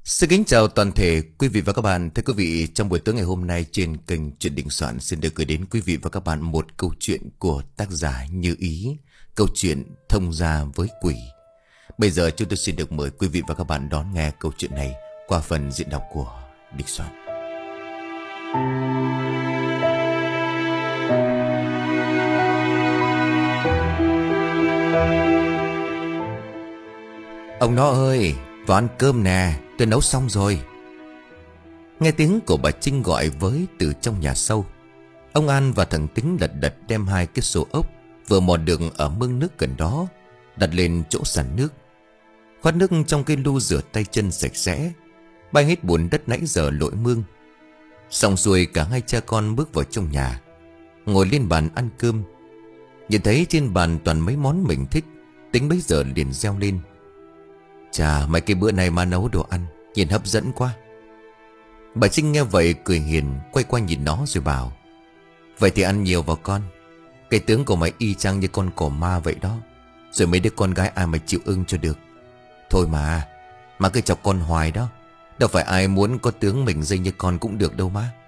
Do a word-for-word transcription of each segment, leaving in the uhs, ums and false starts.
Xin kính chào toàn thể quý vị và các bạn. Thưa quý vị, trong buổi tối ngày hôm nay trên kênh Chuyện Đình Soạn xin được gửi đến quý vị và các bạn một câu chuyện của tác giả Như Ý, câu chuyện Thông Gia với Quỷ. Bây giờ chúng tôi xin được mời quý vị và các bạn đón nghe câu chuyện này qua phần diễn đọc của Đình Soạn. Ông nó ơi, vào ăn cơm nè, tôi nấu xong rồi. Nghe tiếng của bà Trinh gọi với từ trong nhà sâu. Ông An và thằng Tính lật đật đem hai cái xô ốc vừa mò được ở mương nước gần đó đặt lên chỗ sàn nước. Khoát nước trong cái lu rửa tay chân sạch sẽ, bay hết bùn đất nãy giờ lội mương. Xong xuôi cả hai cha con bước vào trong nhà, ngồi lên bàn ăn cơm. Nhìn thấy trên bàn toàn mấy món mình thích, Tính bấy giờ liền reo lên: "Chà, mấy cái bữa này mà nấu đồ ăn nhìn hấp dẫn quá." Bà Trinh nghe vậy cười hiền, quay qua nhìn nó rồi bảo: "Vậy thì ăn nhiều vào con. Cái tướng của mày y chang như con cỏ ma vậy đó. Rồi mấy đứa con gái ai mà chịu ưng cho được. Thôi mà Mà cứ chọc con hoài đó. Đâu phải ai muốn có tướng mình dây như con cũng được đâu mà."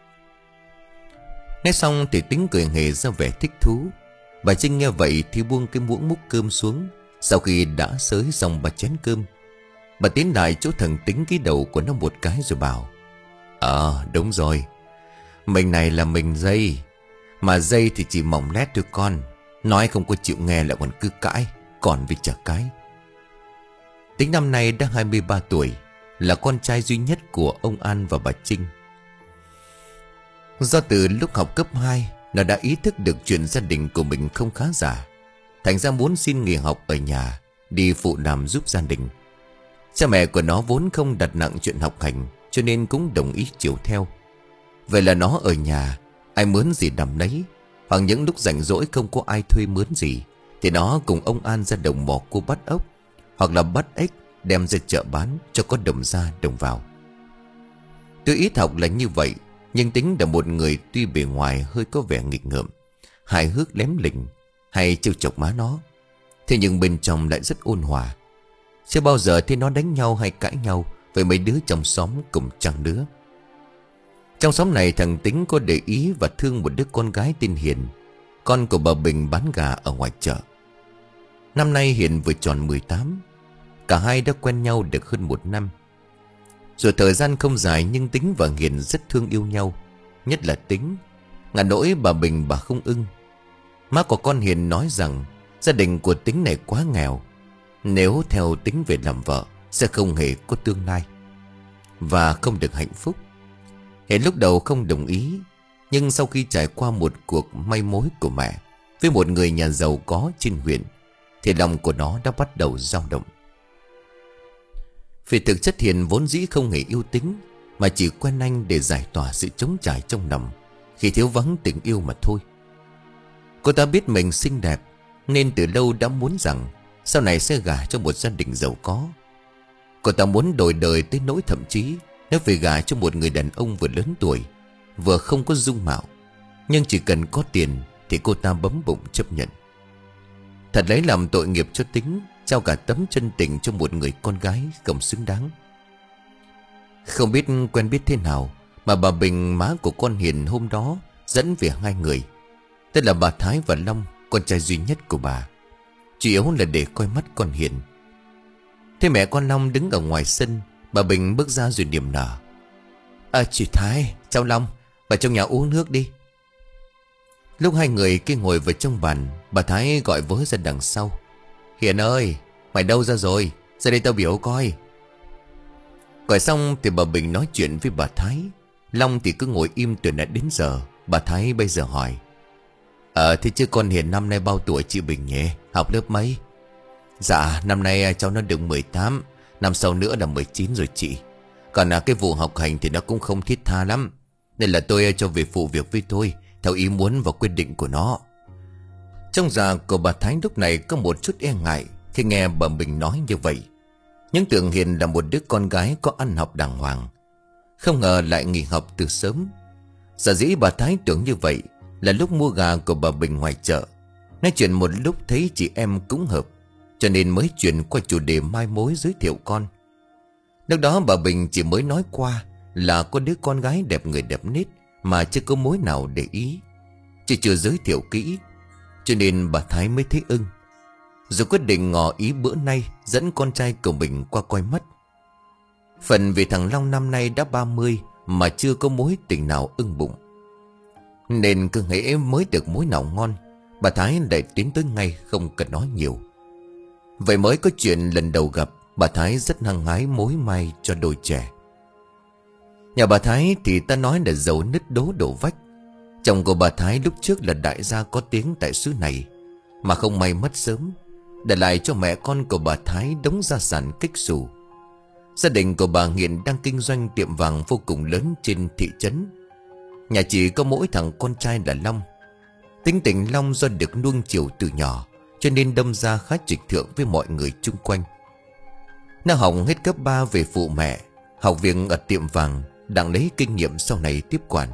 Nói xong thì Tính cười hề ra vẻ thích thú. Bà Trinh nghe vậy thì buông cái muỗng múc cơm xuống. Sau khi đã xới xong ba chén cơm, bà tiến lại chỗ thằng Tính cái đầu của nó một cái rồi bảo: "Ờ đúng rồi, mình này là mình dây. Mà dây thì chỉ mỏng lét thôi con. Nói không có chịu nghe lại còn cứ cãi. Còn vì chả cái." Tính năm nay đã hai mươi ba tuổi, là con trai duy nhất của ông An và bà Trinh. Do từ lúc học cấp hai, nó đã ý thức được chuyện gia đình của mình không khá giả, thành ra muốn xin nghỉ học ở nhà đi phụ làm giúp gia đình. Cha mẹ của nó vốn không đặt nặng chuyện học hành, cho nên cũng đồng ý chiều theo. Vậy là nó ở nhà, ai mướn gì làm nấy. Hoặc những lúc rảnh rỗi không có ai thuê mướn gì, thì nó cùng ông An ra đồng mò cua bắt ốc, hoặc là bắt ếch đem ra chợ bán cho có đồng ra đồng vào. Tuy ít học là như vậy, nhưng Tính là một người tuy bề ngoài hơi có vẻ nghịch ngợm, hài hước lém lỉnh, hay trêu chọc má nó, thế nhưng bên trong lại rất ôn hòa. Chưa bao giờ thấy nó đánh nhau hay cãi nhau với mấy đứa trong xóm cùng trang đứa. Trong xóm này thằng Tính có để ý và thương một đứa con gái tên Hiền, con của bà Bình bán gà ở ngoài chợ. Năm nay Hiền vừa tròn mười tám. Cả hai đã quen nhau được hơn một năm. Rồi thời gian không dài nhưng Tính và Hiền rất thương yêu nhau. Nhất là Tính, ngả nỗi bà Bình bà không ưng. Má của con Hiền nói rằng gia đình của Tính này quá nghèo, nếu theo Tính về làm vợ sẽ không hề có tương lai và không được hạnh phúc. Hiền lúc đầu không đồng ý, nhưng sau khi trải qua một cuộc may mối của mẹ với một người nhà giàu có trên huyện, thì lòng của nó đã bắt đầu dao động. Vì thực chất Hiền vốn dĩ không hề yêu Tính, mà chỉ quen anh để giải tỏa sự trống trải trong lòng khi thiếu vắng tình yêu mà thôi. Cô ta biết mình xinh đẹp, nên từ lâu đã muốn rằng sau này sẽ gả cho một gia đình giàu có. Cô ta muốn đổi đời tới nỗi thậm chí nếu về gả cho một người đàn ông vừa lớn tuổi, vừa không có dung mạo, nhưng chỉ cần có tiền thì cô ta bấm bụng chấp nhận. Thật lấy làm tội nghiệp cho Tính, trao cả tấm chân tình cho một người con gái không xứng đáng. Không biết quen biết thế nào mà bà Bình, má của con Hiền, hôm đó dẫn về hai người, tức là bà Thái và Long, con trai duy nhất của bà, chủ yếu là để coi mắt con Hiền. Thế mẹ con Long đứng ở ngoài sân, bà Bình bước ra rồi niềm nở: "À chị Thái, cháu Long, vào trong nhà uống nước đi." Lúc hai người kia ngồi vào trong bàn, bà Thái gọi vớ ra đằng sau: "Hiền ơi, mày đâu ra rồi? Ra đây tao biểu coi." Gọi xong thì bà Bình nói chuyện với bà Thái. Long thì cứ ngồi im từ nãy đến giờ. Bà Thái bây giờ hỏi: "Ờ thế chứ con Hiền năm nay bao tuổi chị Bình nhỉ? Học lớp mấy?" "Dạ năm nay cháu nó được mười tám, năm sau nữa là mười chín rồi chị. Còn là cái vụ học hành thì nó cũng không thiết tha lắm, nên là tôi cho về phụ việc với tôi, theo ý muốn và quyết định của nó." Trong dạ của bà Thái lúc này có một chút e ngại khi nghe bà Bình nói như vậy. Nhưng tưởng Hiền là một đứa con gái có ăn học đàng hoàng, không ngờ lại nghỉ học từ sớm. Sở dĩ bà Thái tưởng như vậy là lúc mua gà của bà Bình ngoài chợ, nói chuyện một lúc thấy chị em cũng hợp, cho nên mới chuyển qua chủ đề mai mối giới thiệu con. Lúc đó bà Bình chỉ mới nói qua là có đứa con gái đẹp người đẹp nết, mà chưa có mối nào để ý, chứ chưa giới thiệu kỹ, cho nên bà Thái mới thấy ưng, rồi quyết định ngỏ ý bữa nay dẫn con trai của mình qua coi mắt. Phần vì thằng Long năm nay đã ba mươi mà chưa có mối tình nào ưng bụng, nên cứ hễ mới được mối nào ngon, bà Thái lại tiến tới ngay, không cần nói nhiều. Vậy mới có chuyện lần đầu gặp, bà Thái rất hăng hái mối may cho đôi trẻ. Nhà bà Thái thì ta nói là giàu nứt đố đổ vách. Chồng của bà Thái lúc trước là đại gia có tiếng tại xứ này, mà không may mất sớm, để lại cho mẹ con của bà Thái đống gia sản kếch xù. Gia đình của bà hiện đang kinh doanh tiệm vàng vô cùng lớn trên thị trấn. Nhà chỉ có mỗi thằng con trai là Long. Tính tình Long do được nuông chiều từ nhỏ, cho nên đâm ra khá trịch thượng với mọi người chung quanh. Nó học hết cấp ba về phụ mẹ, học việc ở tiệm vàng, đặng lấy kinh nghiệm sau này tiếp quản.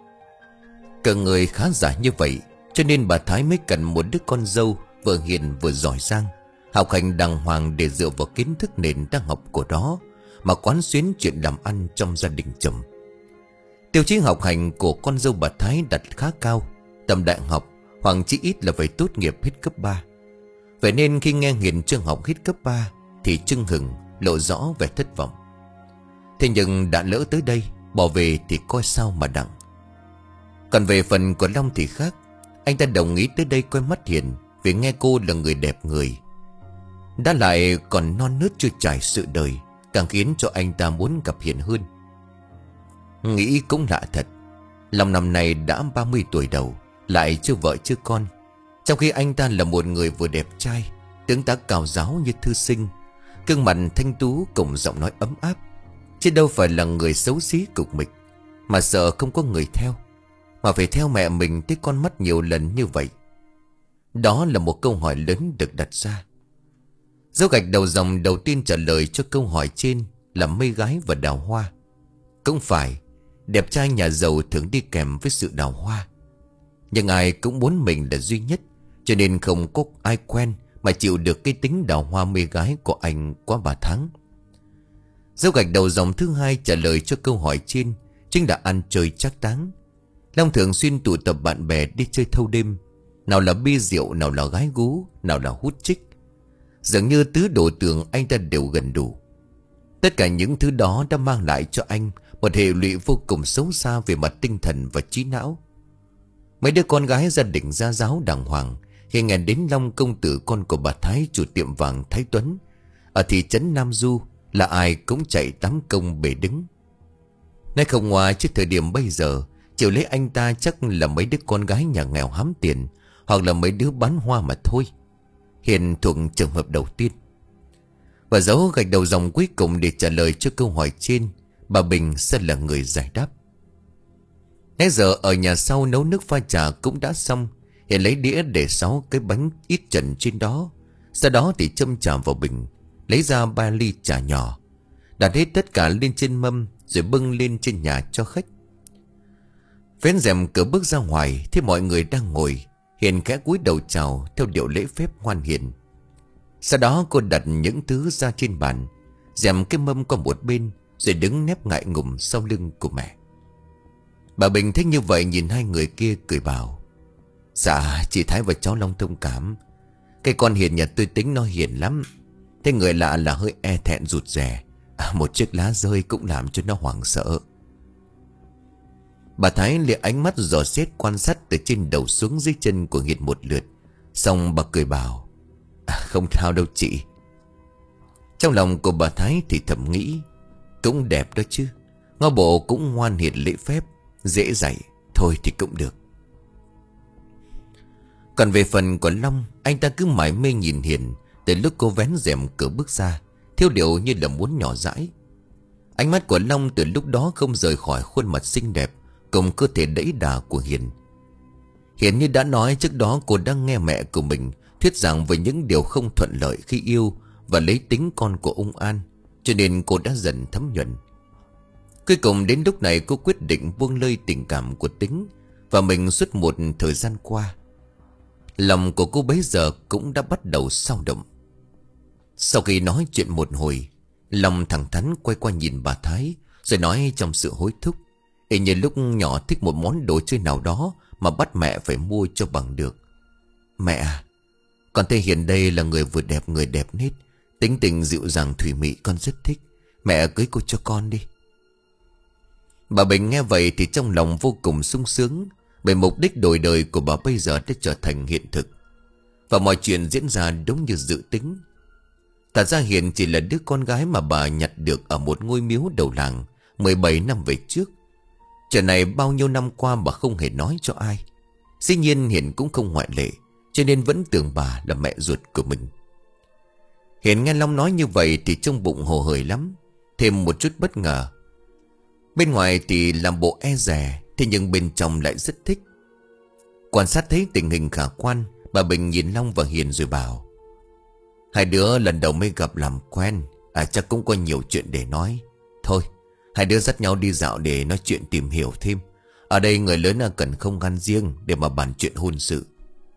Cờ người khá giả như vậy, cho nên bà Thái mới cần một đứa con dâu vừa hiền vừa giỏi giang, học hành đàng hoàng để dựa vào kiến thức nền đang học của đó mà quán xuyến chuyện làm ăn trong gia đình chồng. Tiêu chí học hành của con dâu bà Thái đặt khá cao, tầm đại học hoặc chỉ ít là phải tốt nghiệp hết cấp ba. Vậy nên khi nghe Hiền chưa học hết cấp ba thì chưng hừng, lộ rõ vẻ thất vọng. Thế nhưng đã lỡ tới đây, bỏ về thì coi sao mà đặng. Còn về phần của Long thì khác. Anh ta đồng ý tới đây coi mắt Hiền vì nghe cô là người đẹp người, đã lại còn non nớt chưa trải sự đời, càng khiến cho anh ta muốn gặp Hiền hơn. Nghĩ cũng lạ thật, Long năm nay đã ba mươi tuổi đầu, lại chưa vợ chưa con, trong khi anh ta là một người vừa đẹp trai, tướng tá cao giáo như thư sinh, gương mặt thanh tú cùng giọng nói ấm áp, chứ đâu phải là người xấu xí cục mịch, mà sợ không có người theo, mà phải theo mẹ mình tới con mắt nhiều lần như vậy. Đó là một câu hỏi lớn được đặt ra. Dấu gạch đầu dòng đầu tiên trả lời cho câu hỏi trên là mây gái và đào hoa. Cũng phải, đẹp trai nhà giàu thường đi kèm với sự đào hoa, nhưng ai cũng muốn mình là duy nhất, cho nên không có ai quen mà chịu được cái tính đào hoa mê gái của anh quá ba tháng. Dấu gạch đầu dòng thứ hai trả lời cho câu hỏi trên chính là ăn chơi trác táng. Long thường xuyên tụ tập bạn bè đi chơi thâu đêm, nào là bia rượu, nào là gái gú, nào là hút chích. Dường như tứ đồ tường anh ta đều gần đủ. Tất cả những thứ đó đã mang lại cho anh một hệ lụy vô cùng xấu xa về mặt tinh thần và trí não. Mấy đứa con gái gia đình gia giáo đàng hoàng khi nghe đến Long công tử con của bà Thái, chủ tiệm vàng Thái Tuấn ở thị trấn Nam Du, là ai cũng chạy tắm công bể đứng. Nói không ngoài trước thời điểm bây giờ, chịu lấy anh ta chắc là mấy đứa con gái nhà nghèo hám tiền, hoặc là mấy đứa bán hoa mà thôi. Hiền thuộc trường hợp đầu tiên. Và dấu gạch đầu dòng cuối cùng để trả lời cho câu hỏi trên, bà Bình sẽ là người giải đáp. Nãy giờ ở nhà sau nấu nước pha trà cũng đã xong. Hiền lấy đĩa để sáu cái bánh ít trần trên đó. Sau đó thì châm trà vào bình, lấy ra ba ly trà nhỏ, đặt hết tất cả lên trên mâm, rồi bưng lên trên nhà cho khách. Vén rèm cửa bước ra ngoài, thấy mọi người đang ngồi. Hiền khẽ cúi đầu chào theo điệu lễ phép ngoan hiền. Sau đó cô đặt những thứ ra trên bàn, dèm cái mâm qua một bên, rồi đứng nép ngại ngùng sau lưng của mẹ. Bà Bình thấy như vậy nhìn hai người kia cười bảo: Dạ chị Thái và cháu Long thông cảm. Cái con Hiền nhà tôi tính nó hiền lắm, thế người lạ là hơi e thẹn rụt rè, à, một chiếc lá rơi cũng làm cho nó hoảng sợ. Bà Thái lìa ánh mắt dò xét quan sát từ trên đầu xuống dưới chân của Hiền một lượt, xong bà cười bảo: à, không sao đâu chị. Trong lòng của bà Thái thì thầm nghĩ: cũng đẹp đó chứ, ngó bộ cũng ngoan hiền lễ phép, dễ dạy, thôi thì cũng được. Còn về phần của Long, anh ta cứ mải mê nhìn Hiền từ lúc cô vén rèm cửa bước ra, theo điệu như là muốn nhỏ dãi. Ánh mắt của Long từ lúc đó không rời khỏi khuôn mặt xinh đẹp cùng cơ thể đẫy đà của Hiền. Hiền như đã nói trước đó, cô đang nghe mẹ của mình thuyết giảng về những điều không thuận lợi khi yêu và lấy tính con của ông An, cho nên cô đã dần thấm nhuần. Cuối cùng đến lúc này cô quyết định buông lơi tình cảm của Tính và mình suốt một thời gian qua. Lòng của cô bấy giờ cũng đã bắt đầu xao động. Sau khi nói chuyện một hồi, Long thẳng thắn quay qua nhìn bà Thái, rồi nói trong sự hối thúc, y như lúc nhỏ thích một món đồ chơi nào đó mà bắt mẹ phải mua cho bằng được. Mẹ à, con thấy Hiền đây là người vừa đẹp người đẹp nết, tính tình dịu dàng thủy mị, con rất thích. Mẹ cưới cô cho con đi. Bà Bình nghe vậy thì trong lòng vô cùng sung sướng, bởi mục đích đổi đời của bà bây giờ đã trở thành hiện thực, và mọi chuyện diễn ra đúng như dự tính. Thật ra Hiền chỉ là đứa con gái mà bà nhặt được ở một ngôi miếu đầu làng mười bảy năm về trước. Chuyện này bao nhiêu năm qua bà không hề nói cho ai. Dĩ nhiên Hiền cũng không ngoại lệ, cho nên vẫn tưởng bà là mẹ ruột của mình. Hiền nghe Long nói như vậy thì trong bụng hồ hởi lắm, thêm một chút bất ngờ. Bên ngoài thì làm bộ e dè, thế nhưng bên trong lại rất thích. Quan sát thấy tình hình khả quan, bà Bình nhìn Long và Hiền rồi bảo: hai đứa lần đầu mới gặp làm quen, à chắc cũng có nhiều chuyện để nói. Thôi, hai đứa dắt nhau đi dạo để nói chuyện tìm hiểu thêm. Ở đây người lớn cần không ngăn riêng để mà bàn chuyện hôn sự.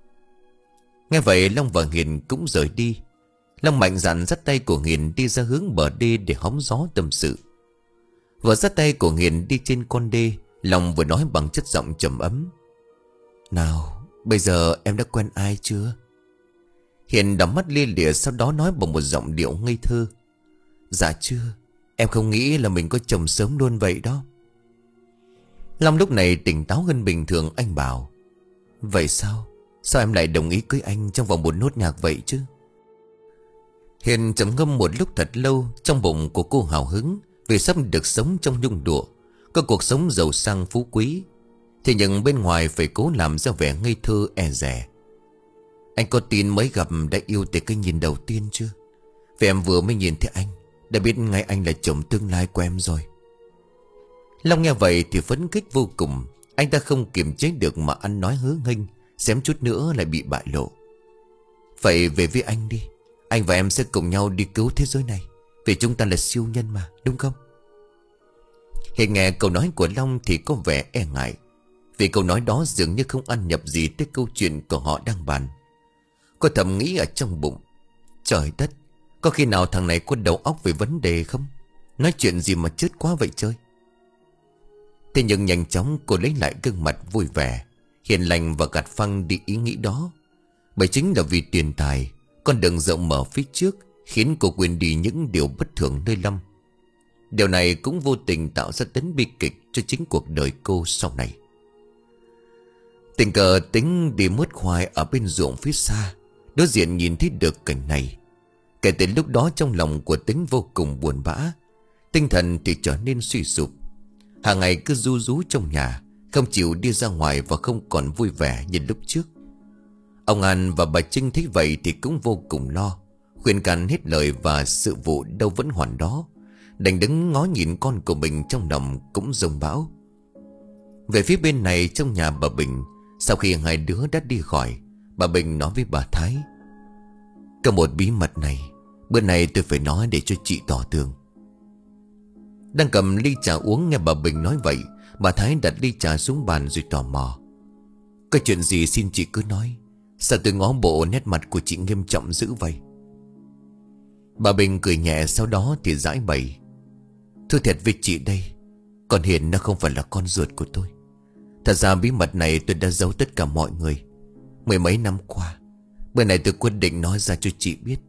Nghe vậy Long và Hiền cũng rời đi. Long mạnh dạn dắt tay của Hiền đi ra hướng bờ đê để hóng gió tâm sự. Vừa dắt tay của Hiền đi trên con đê, Long vừa nói bằng chất giọng trầm ấm: nào, bây giờ em đã quen ai chưa? Hiền đắm mắt lia lịa, sau đó nói bằng một giọng điệu ngây thơ: dạ chưa, em không nghĩ là mình có chồng sớm luôn vậy đó. Long lúc này tỉnh táo hơn bình thường, anh bảo: vậy sao? Sao em lại đồng ý cưới anh trong vòng một nốt nhạc vậy chứ? Hiền trầm ngâm một lúc thật lâu, trong bụng của cô hào hứng vì sắp được sống trong nhung lụa, có cuộc sống giàu sang phú quý. Thế nhưng bên ngoài phải cố làm ra vẻ ngây thơ e dè. Anh có tin mới gặp đã yêu từ cái nhìn đầu tiên chưa? Vì em vừa mới nhìn thấy anh đã biết ngay anh là chồng tương lai của em rồi. Long nghe vậy thì phấn khích vô cùng. Anh ta không kiềm chế được mà ăn nói hớ hênh, xém chút nữa lại bị bại lộ. Vậy về với anh đi, anh và em sẽ cùng nhau đi cứu thế giới này, vì chúng ta là siêu nhân mà, đúng không? Hiền nghe câu nói của Long thì có vẻ e ngại, vì câu nói đó dường như không ăn nhập gì tới câu chuyện của họ đang bàn. Cô thầm nghĩ ở trong bụng: trời đất, có khi nào thằng này có đầu óc về vấn đề không? Nói chuyện gì mà chớt quá vậy chơi. Thế nhưng nhanh chóng cô lấy lại gương mặt vui vẻ, hiền lành và gạt phăng đi ý nghĩ đó. Bởi chính là vì tiền tài, con đường rộng mở phía trước khiến cô quên đi những điều bất thường nơi Long. Điều này cũng vô tình tạo ra tấn bi kịch cho chính cuộc đời cô sau này. Tình cờ Tính đi mướt khoai ở bên ruộng phía xa, đối diện nhìn thấy được cảnh này. Kể từ lúc đó trong lòng của Tính vô cùng buồn bã, tinh thần thì trở nên suy sụp. Hàng ngày cứ ru rú trong nhà, không chịu đi ra ngoài và không còn vui vẻ như lúc trước. Ông An và bà Trinh thấy vậy thì cũng vô cùng lo, khuyên can hết lời và sự vụ đâu vẫn hoàn đó, đành đứng ngó nhìn con của mình trong lòng cũng rông bão. Về phía bên này trong nhà bà Bình, sau khi hai đứa đã đi khỏi, bà Bình nói với bà Thái: có một bí mật này, bữa nay tôi phải nói để cho chị tỏ tường. Đang cầm ly trà uống nghe bà Bình nói vậy, bà Thái đặt ly trà xuống bàn rồi tò mò: có chuyện gì xin chị cứ nói, sao tôi ngó bộ nét mặt của chị nghiêm trọng dữ vậy? Bà Bình cười nhẹ, sau đó thì giải bày: thưa thiệt với chị đây, con Hiền nó không phải là con ruột của tôi. Thật ra bí mật này tôi đã giấu tất cả mọi người mười mấy năm qua. Bữa nay tôi quyết định nói ra cho chị biết.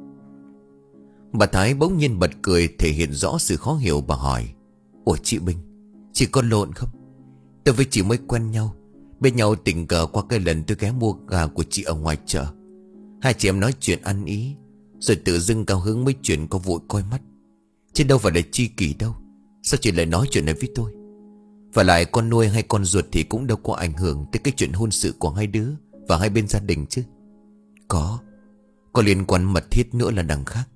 Bà Thái bỗng nhiên bật cười, thể hiện rõ sự khó hiểu. Bà hỏi: ủa chị Bình, chị có lộn không? Tôi với chị mới quen nhau, bên nhau tình cờ qua cái lần tôi ghé mua gà của chị ở ngoài chợ. Hai chị em nói chuyện ăn ý, rồi tự dưng cao hứng mới chuyển có vội coi mắt, chứ đâu phải là chi kỷ đâu. Sao chị lại nói chuyện này với tôi? Và lại con nuôi hay con ruột thì cũng đâu có ảnh hưởng tới cái chuyện hôn sự của hai đứa và hai bên gia đình chứ. Có Có liên quan mật thiết nữa là đằng khác.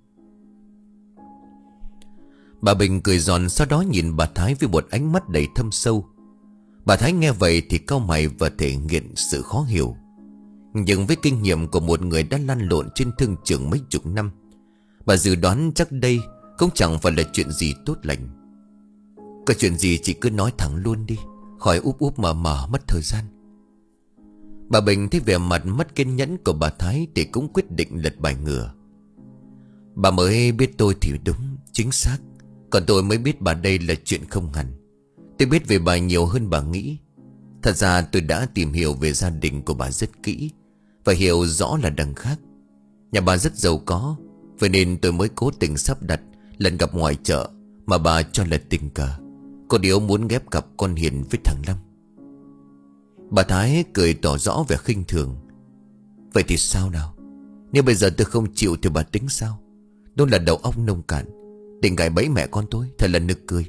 Bà Bình cười giòn, sau đó nhìn bà Thái với một ánh mắt đầy thâm sâu. Bà Thái nghe vậy thì cau mày và thể hiện sự khó hiểu. Nhưng với kinh nghiệm của một người đã lăn lộn trên thương trường mấy chục năm, bà dự đoán chắc đây cũng chẳng phải là chuyện gì tốt lành. Có chuyện gì chị cứ nói thẳng luôn đi, khỏi úp úp mở mở mất thời gian. Bà Bình thấy vẻ mặt mất kiên nhẫn của bà Thái thì cũng quyết định lật bài ngửa. Bà mới biết tôi thì đúng, Chính xác. Còn tôi mới biết bà đây là chuyện không hẳn. Tôi biết về bà nhiều hơn bà nghĩ. Thật ra tôi đã tìm hiểu về gia đình của bà rất kỹ, và hiểu rõ là đằng khác. Nhà bà rất giàu có, vậy nên tôi mới cố tình sắp đặt lần gặp ngoài chợ mà bà cho là tình cờ. Cô Điếu muốn ghép cặp con Hiền với thằng Lâm. Bà Thái cười tỏ rõ vẻ khinh thường. Vậy thì sao nào? Nếu bây giờ tôi không chịu thì bà tính sao? Đó là đầu óc nông cạn, định gài bẫy mẹ con tôi, thật là nực cười.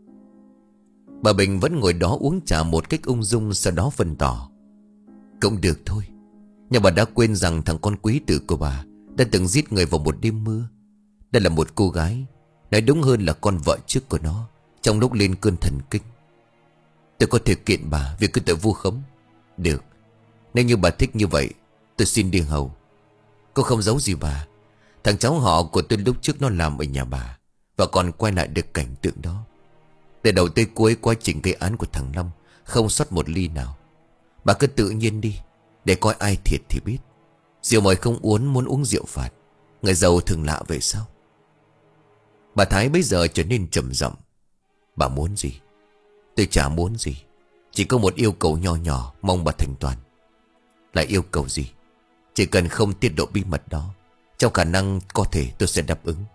Bà Bình vẫn ngồi đó uống trà một cách ung dung, sau đó phân tỏ. Cũng được thôi, nhưng bà đã quên rằng thằng con quý tử của bà đã từng giết người vào một đêm mưa. Đây là một cô gái, nói đúng hơn là con vợ trước của nó, trong lúc lên cơn thần kinh. Tôi có thể kiện bà vì cái tội vu khống. Được, nếu như bà thích như vậy, tôi xin đi hầu. Cô không giấu gì bà, thằng cháu họ của tôi lúc trước nó làm ở nhà bà, và còn quay lại được cảnh tượng đó. Từ đầu tới cuối quá trình gây án của thằng Long, không sót một ly nào. Bà cứ tự nhiên đi, để coi ai thiệt thì biết. Rượu mời không uống, muốn uống rượu phạt. Người giàu thường lạ vậy sao? Bà Thái bây giờ trở nên trầm giọng. Bà muốn gì? Tôi chả muốn gì, chỉ có một yêu cầu nho nhỏ, mong bà thành toàn. Là yêu cầu gì? Chỉ cần không tiết lộ bí mật đó, trong khả năng có thể tôi sẽ đáp ứng.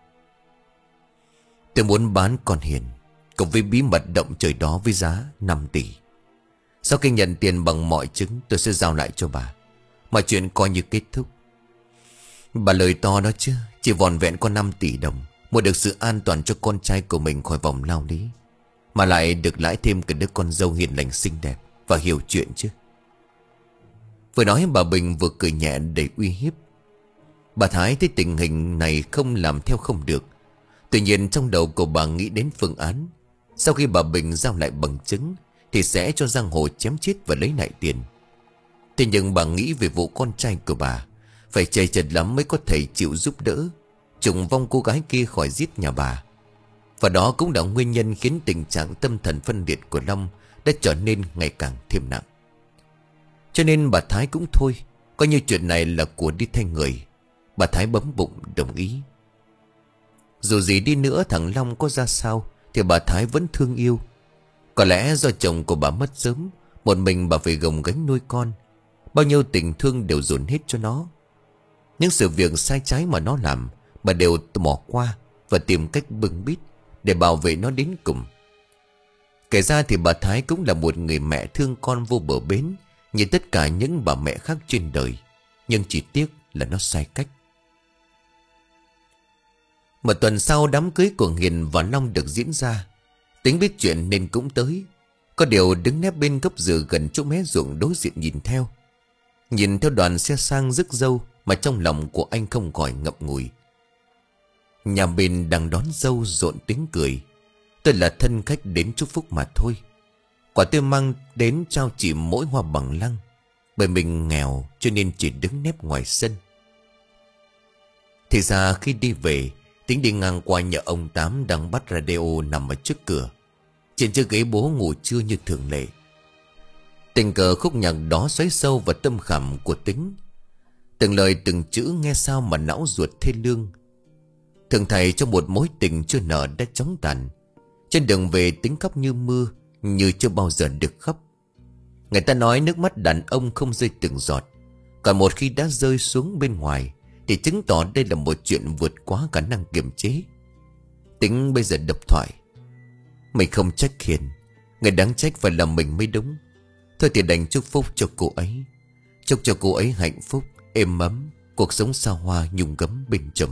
Tôi muốn bán con Hiền cùng với bí mật động trời đó với giá năm tỷ. Sau khi nhận tiền bằng mọi chứng, tôi sẽ giao lại cho bà. Mọi chuyện coi như kết thúc. Bà lời to đó chứ, chỉ vòn vẹn có năm tỷ đồng mua được sự an toàn cho con trai của mình khỏi vòng lao lý, mà lại được lãi thêm cái đứa con dâu hiền lành xinh đẹp và hiểu chuyện chứ. Vừa nói bà Bình vừa cười nhẹ để uy hiếp. Bà Thái thấy tình hình này không làm theo không được. Tuy nhiên trong đầu của bà nghĩ đến phương án, sau khi bà Bình giao lại bằng chứng thì sẽ cho giang hồ chém chết và lấy lại tiền. Thế nhưng bà nghĩ về vụ con trai của bà phải chầy chật lắm mới có thể chịu giúp đỡ trùng vong cô gái kia khỏi giết nhà bà. Và đó cũng là nguyên nhân khiến tình trạng tâm thần phân liệt của Long đã trở nên ngày càng thêm nặng. Cho nên bà Thái cũng thôi, coi như chuyện này là của đi thay người. Bà Thái bấm bụng đồng ý. Dù gì đi nữa thằng Long có ra sao thì bà Thái vẫn thương yêu. Có lẽ do chồng của bà mất sớm, một mình bà phải gồng gánh nuôi con. Bao nhiêu tình thương đều dồn hết cho nó. Những sự việc sai trái mà nó làm bà đều bỏ qua và tìm cách bưng bít để bảo vệ nó đến cùng. Kể ra thì bà Thái cũng là một người mẹ thương con vô bờ bến như tất cả những bà mẹ khác trên đời. Nhưng chỉ tiếc là nó sai cách. Một tuần sau, đám cưới của Hiền và Long được diễn ra. Tính biết chuyện nên cũng tới. Có điều đứng nép bên gốc dừa gần chỗ mé ruộng đối diện nhìn theo. Nhìn theo đoàn xe sang rước dâu mà trong lòng của anh không khỏi ngậm ngùi. Nhà bên đang đón dâu rộn tiếng cười. Tôi là thân khách đến chúc phúc mà thôi. Quả tôi mang đến trao chỉ mỗi hoa bằng lăng, bởi mình nghèo cho nên chỉ đứng nép ngoài sân. Thì ra khi đi về, Tính đi ngang qua nhà ông Tám đang bắt radio nằm ở trước cửa. Trên chiếc ghế bố ngủ trưa như thường lệ. Tình cờ khúc nhạc đó xoáy sâu vào tâm khảm của Tính. Từng lời từng chữ nghe sao mà não ruột thê lương. Thường thầy trong một mối tình chưa nở đã chóng tàn. Trên đường về Tính khóc như mưa, như chưa bao giờ được khóc. Người ta nói nước mắt đàn ông không rơi từng giọt, còn một khi đã rơi xuống bên ngoài thì chứng tỏ đây là một chuyện vượt quá khả năng kiềm chế. Tính bây giờ đập thoại. Mình không trách Hiền, người đáng trách phải là mình mới đúng. Thôi thì đành chúc phúc cho cô ấy. Chúc cho cô ấy hạnh phúc, êm ấm, cuộc sống xa hoa nhung gấm bình trầm.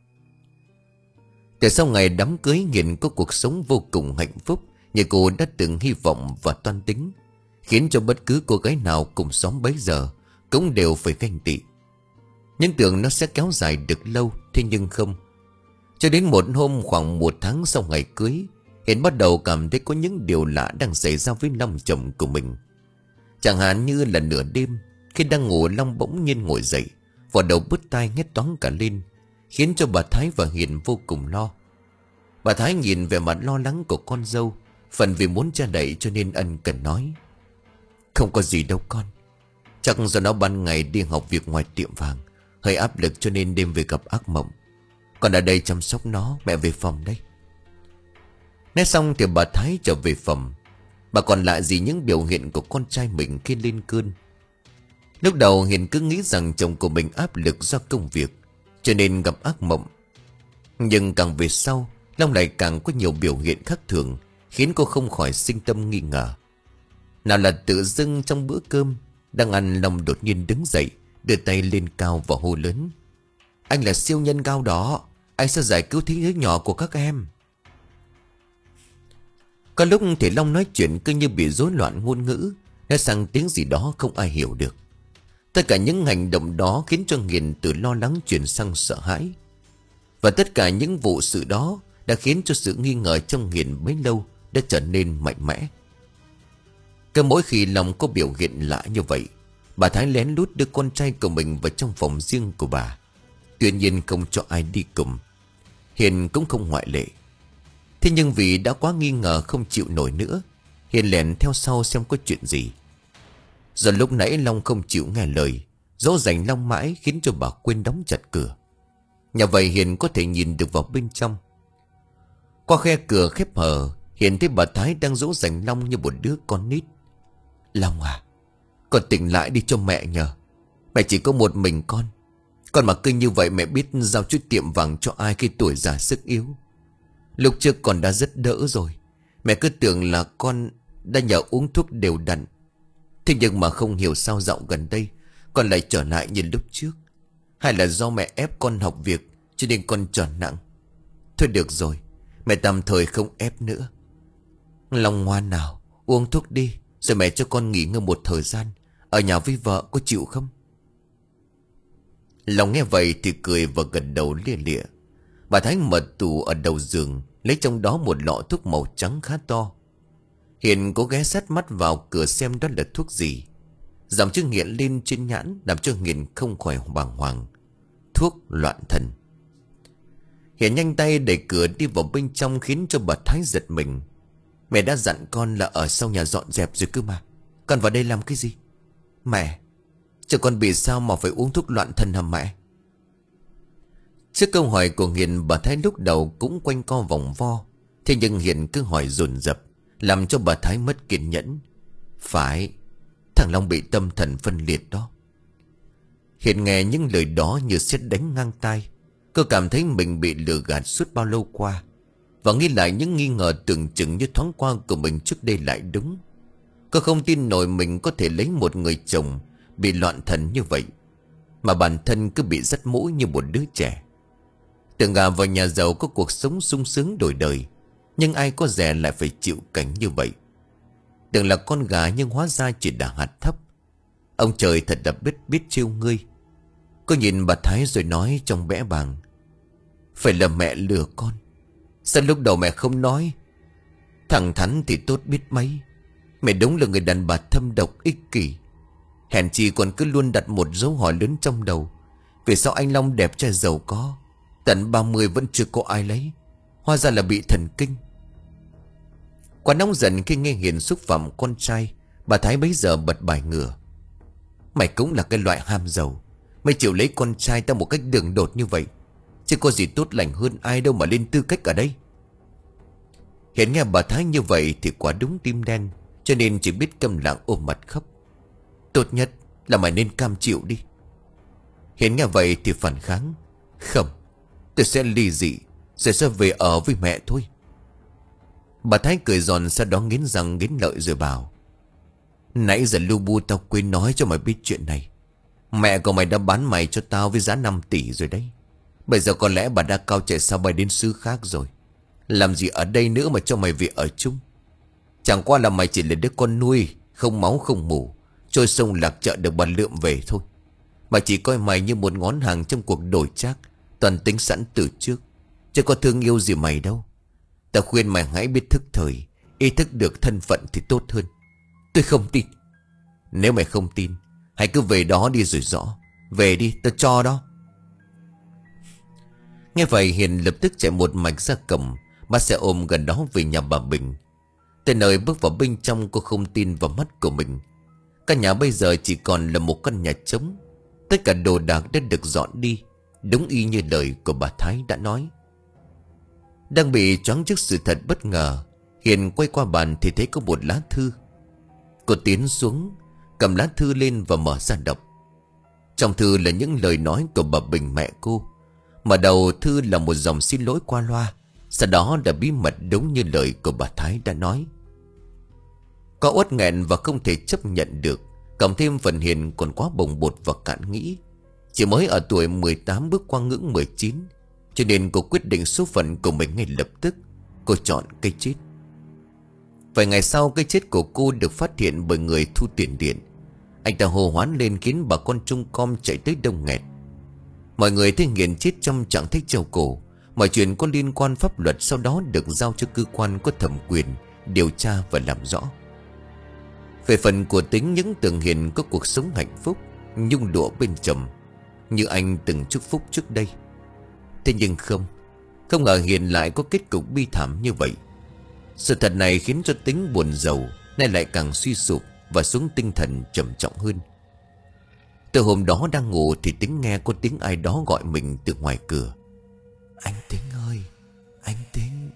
Từ sau ngày đám cưới, Hiền có cuộc sống vô cùng hạnh phúc như cô đã từng hy vọng và toan tính, khiến cho bất cứ cô gái nào cùng xóm bấy giờ cũng đều phải ganh tị. Nhưng tưởng nó sẽ kéo dài được lâu, thế nhưng không. Cho đến một hôm khoảng một tháng sau ngày cưới, Hiền bắt đầu cảm thấy có những điều lạ đang xảy ra với Long chồng của mình. Chẳng hạn như là nửa đêm, khi đang ngủ, Long bỗng nhiên ngồi dậy, vào đầu bứt tai hét toáng cả lên, khiến cho bà Thái và Hiền vô cùng lo. Bà Thái nhìn về mặt lo lắng của con dâu, phần vì muốn che đậy cho nên ân cần nói: "Không có gì đâu con. Chắc do nó ban ngày đi học việc ngoài tiệm vàng, hơi áp lực cho nên đêm về gặp ác mộng. Con ở đây chăm sóc nó, mẹ về phòng đây." Nói xong thì bà Thái trở về phòng. Bà còn lạ gì những biểu hiện của con trai mình khi lên cơn. Lúc đầu Hiền cứ nghĩ rằng chồng của mình áp lực do công việc, cho nên gặp ác mộng. Nhưng càng về sau, Long lại càng có nhiều biểu hiện khác thường, khiến cô không khỏi sinh tâm nghi ngờ. Nào là tự dưng trong bữa cơm đang ăn, Long đột nhiên đứng dậy, đưa tay lên cao và hô lớn: "Anh là siêu nhân Gao đó, anh sẽ giải cứu thế giới nhỏ của các em." Có lúc thì Long nói chuyện cứ như bị rối loạn ngôn ngữ, nói sang tiếng gì đó không ai hiểu được. Tất cả những hành động đó khiến cho Hiền từ lo lắng chuyển sang sợ hãi. Và tất cả những vụ sự đó đã khiến cho sự nghi ngờ trong Hiền bấy lâu đã trở nên mạnh mẽ. Cứ mỗi khi Long có biểu hiện lạ như vậy, bà Thái lén lút đưa con trai của mình vào trong phòng riêng của bà. Tuy nhiên không cho ai đi cùng. Hiền cũng không ngoại lệ. Thế nhưng vì đã quá nghi ngờ không chịu nổi nữa, Hiền lèn theo sau xem có chuyện gì. Rồi lúc nãy Long không chịu nghe lời, dỗ dành Long mãi khiến cho bà quên đóng chặt cửa. Nhờ vậy Hiền có thể nhìn được vào bên trong. Qua khe cửa khép hờ, Hiền thấy bà Thái đang dỗ dành Long như một đứa con nít. "Long à, con tỉnh lại đi cho mẹ nhờ. Mẹ chỉ có một mình con. Con mà cứ như vậy mẹ biết giao chút tiệm vàng cho ai khi tuổi già sức yếu. Lúc trước con đã rất đỡ rồi. Mẹ cứ tưởng là con đã nhờ uống thuốc đều đặn. Thế nhưng mà không hiểu sao dạo gần đây con lại trở lại như lúc trước. Hay là do mẹ ép con học việc cho nên con trở nặng. Thôi được rồi, mẹ tạm thời không ép nữa. Long ngoan nào, uống thuốc đi, rồi mẹ cho con nghỉ ngơi một thời gian. Ở nhà với vợ có chịu không?" Long nghe vậy thì cười và gật đầu lia lịa. Bà Thái mở tủ ở đầu giường, lấy trong đó một lọ thuốc màu trắng khá to. Hiền cố ghé sát mắt vào cửa xem đó là thuốc gì. Dòng chữ hiện lên trên nhãn làm cho Hiền không khỏi bàng hoàng: "Thuốc loạn thần." Hiền nhanh tay đẩy cửa đi vào bên trong khiến cho bà Thái giật mình. "Mẹ đã dặn con là ở sau nhà dọn dẹp rồi cơ mà. Con vào đây làm cái gì?" "Mẹ, cho con bị sao mà phải uống thuốc loạn thần hả mẹ?" Trước câu hỏi của Hiền, bà Thái lúc đầu cũng quanh co vòng vo. Thế nhưng Hiền cứ hỏi dồn dập, làm cho bà Thái mất kiên nhẫn. "Phải, thằng Long bị tâm thần phân liệt đó." Hiền nghe những lời đó như sét đánh ngang tai. Cô cảm thấy mình bị lừa gạt suốt bao lâu qua, và nghĩ lại những nghi ngờ tưởng chừng như thoáng qua của mình trước đây lại đúng. Cô không tin nổi mình có thể lấy một người chồng bị loạn thần như vậy, mà bản thân cứ bị dắt mũi như một đứa trẻ. Tưởng gà vào nhà giàu có cuộc sống sung sướng đổi đời, nhưng ai có dè lại phải chịu cảnh như vậy. Tưởng là con gà nhưng hóa ra chỉ là hạt thấp. Ông trời thật là biết biết trêu ngươi. Cô nhìn bà Thái rồi nói trong bẽ bàng: "Phải là mẹ lừa con. Sao lúc đầu mẹ không nói? Thẳng thắn thì tốt biết mấy. Mẹ đúng là người đàn bà thâm độc ích kỷ. Hèn chi còn cứ luôn đặt một dấu hỏi lớn trong đầu. Vì sao anh Long đẹp trai giàu có, tận ba mươi vẫn chưa có ai lấy? Hóa ra là bị thần kinh." Quá nóng giận khi nghe Hiền xúc phạm con trai, bà Thái bấy giờ bật bài ngửa: "Mày cũng là cái loại ham giàu. Mày chịu lấy con trai ta một cách đường đột như vậy, chứ có gì tốt lành hơn ai đâu mà lên tư cách ở đây." Hiền nghe bà Thái như vậy thì quả đúng tim đen, cho nên chỉ biết câm lặng ôm mặt khóc. "Tốt nhất là mày nên cam chịu đi." Hiền nghe vậy thì phản kháng: "Không, tôi sẽ ly dị, rồi sẽ về ở với mẹ thôi." Bà Thái cười giòn, sau đó nghiến răng nghiến lợi rồi bảo: "Nãy giờ lu bu tao quên nói cho mày biết chuyện này. Mẹ của mày đã bán mày cho tao với giá năm tỷ rồi đấy. Bây giờ có lẽ bà đã cao chạy sao bay đến xứ khác rồi. Làm gì ở đây nữa mà cho mày về ở chung. Chẳng qua là mày chỉ là đứa con nuôi, không máu không mủ, trôi sông lạc chợ được bà lượm về thôi. Mà chỉ coi mày như một ngón hàng trong cuộc đổi trác, toàn tính sẵn từ trước, chứ có thương yêu gì mày đâu. Tao khuyên mày hãy biết thức thời, ý thức được thân phận thì tốt hơn." "Tôi không tin." "Nếu mày không tin, hãy cứ về đó đi rồi rõ. Về đi, tao cho đó." Nghe vậy Hiền lập tức chạy một mạch ra cổng, bắt xe ôm gần đó về nhà bà Bình. Tới nơi bước vào bên trong, cô không tin vào mắt của mình. Căn nhà bây giờ chỉ còn là một căn nhà trống. Tất cả đồ đạc đã được dọn đi, đúng y như lời của bà Thái đã nói. Đang bị choáng trước sự thật bất ngờ, Hiền quay qua bàn thì thấy có một lá thư. Cô tiến xuống, cầm lá thư lên và mở ra đọc. Trong thư là những lời nói của bà Bình mẹ cô. Mở đầu thư là một dòng xin lỗi qua loa. Sau đó là bí mật đúng như lời của bà Thái đã nói. Có uất nghẹn và không thể chấp nhận được, cộng thêm phần Hiền còn quá bồng bột và cạn nghĩ. Chỉ mới ở tuổi mười tám bước qua ngưỡng mười chín, cho nên cô quyết định số phận của mình ngay lập tức. Cô chọn cái chết. Vài ngày sau, cái chết của cô được phát hiện bởi người thu tiền điện. Anh ta hô hoán lên khiến bà con trông com chạy tới đông nghẹt. Mọi người thấy Hiền chết trong trạng thái treo cổ. Mọi chuyện có liên quan pháp luật sau đó được giao cho cơ quan có thẩm quyền điều tra và làm rõ. Về phần của Tính, những tưởng Hiền có cuộc sống hạnh phúc, nhung lụa bên chồng, như anh từng chúc phúc trước đây. Thế nhưng không, không ngờ Hiền lại có kết cục bi thảm như vậy. Sự thật này khiến cho Tính buồn rầu, nay lại càng suy sụp và xuống tinh thần trầm trọng hơn. Từ hôm đó đang ngủ thì Tính nghe có tiếng ai đó gọi mình từ ngoài cửa. Anh Tính ơi, anh Tính.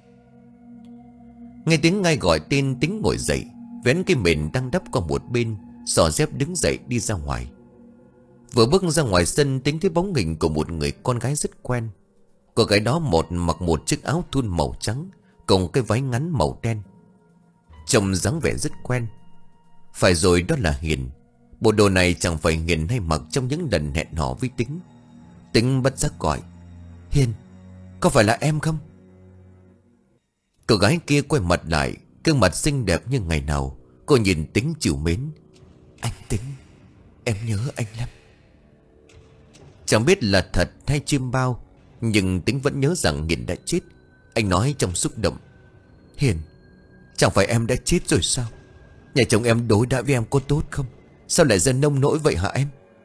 Nghe tiếng ai gọi tên, Tính ngồi dậy, vén cái mền đang đắp qua một bên, xỏ dép đứng dậy đi ra ngoài. Vừa bước ra ngoài sân, Tính thấy bóng hình của một người con gái rất quen. Cô gái đó một mặc một chiếc áo thun màu trắng cùng cái váy ngắn màu đen, trông dáng vẻ rất quen. Phải rồi, đó là Hiền. Bộ đồ này chẳng phải Hiền hay mặc trong những lần hẹn hò với Tính. Tính bất giác gọi: Hiền, có phải là em không? Cô gái kia quay mặt lại, gương mặt xinh đẹp như ngày nào. Cô nhìn Tính trìu mến: Anh Tính, em nhớ anh lắm. Chẳng biết là thật hay chiêm bao, nhưng Tính vẫn nhớ rằng Hiền đã chết. Anh nói trong xúc động: Hiền, chẳng phải em đã chết rồi sao? Nhà chồng em đối đãi với em có tốt không? Sao lại ra nông nỗi vậy hả em?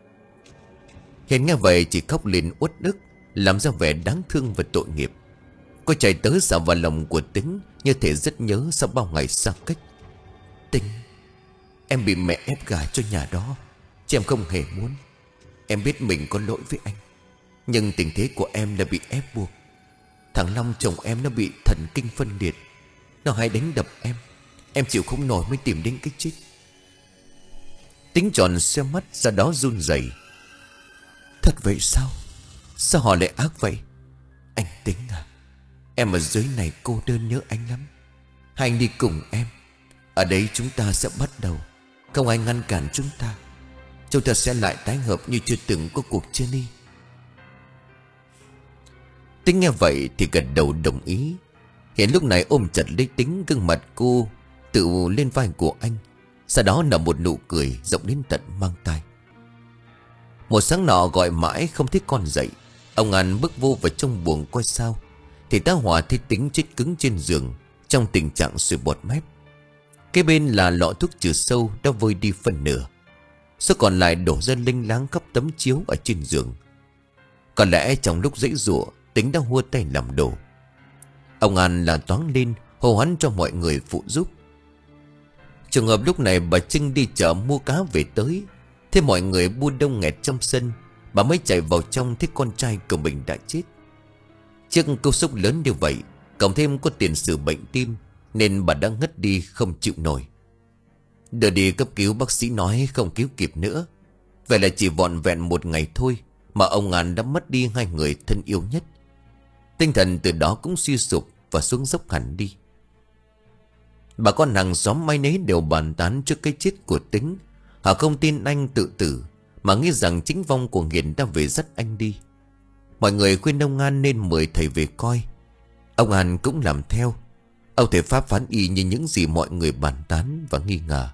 Hiền nghe vậy chỉ khóc lên uất ức, làm ra vẻ đáng thương và tội nghiệp. Cô chạy tới xả vào lòng của Tính, như thể rất nhớ sau bao ngày xa cách. Tính, em bị mẹ ép gả cho nhà đó, chứ em không hề muốn. Em biết mình có lỗi với anh, nhưng tình thế của em là bị ép buộc. Thằng Long chồng em nó bị thần kinh phân liệt, nó hay đánh đập em. Em chịu không nổi mới tìm đến cái chết. Tính tròn xe mắt ra đó run rẩy. Thật vậy sao? Sao họ lại ác vậy? Anh Tính à, em ở dưới này cô đơn nhớ anh lắm. Hai anh đi cùng em. Ở đây chúng ta sẽ bắt đầu, không ai ngăn cản chúng ta. Chúng ta sẽ lại tái hợp như chưa từng có cuộc chia ly. Tính nghe vậy thì gật đầu đồng ý. Hiện lúc này ôm chặt lấy Tính, gương mặt cô tự lên vai của anh. Sau đó là một nụ cười rộng đến tận mang tai. Một sáng nọ gọi mãi không thấy con dậy, ông An bước vô vào trong buồng coi sao thì tá hỏa thấy Tính chết cứng trên giường, trong tình trạng sùi bọt mép. Cái bên là lọ thuốc trừ sâu đã vơi đi phần nửa, số còn lại đổ ra linh láng khắp tấm chiếu ở trên giường. Có lẽ trong lúc giãy giụa, Tính đã hua tay làm đổ. Ông An là toáng lên hô hoán cho mọi người phụ giúp. Trường hợp lúc này bà Trinh đi chợ mua cá về tới, thế mọi người buôn đông nghẹt trong sân, bà mới chạy vào trong thấy con trai của mình đã chết. Trước cú sốc lớn như vậy, cộng thêm có tiền sử bệnh tim, nên bà đã ngất đi không chịu nổi. Đưa đi cấp cứu, bác sĩ nói không cứu kịp nữa. Vậy là chỉ vỏn vẹn một ngày thôi mà ông An đã mất đi hai người thân yêu nhất. Tinh thần từ đó cũng suy sụp và xuống dốc hẳn đi. Bà con hàng xóm may nấy đều bàn tán trước cái chết của Tính. Họ không tin anh tự tử, mà nghĩ rằng chính vong của Hiền đã về dắt anh đi. Mọi người khuyên ông An nên mời thầy về coi. Ông An cũng làm theo. Ông thầy pháp phán y như những gì mọi người bàn tán và nghi ngờ.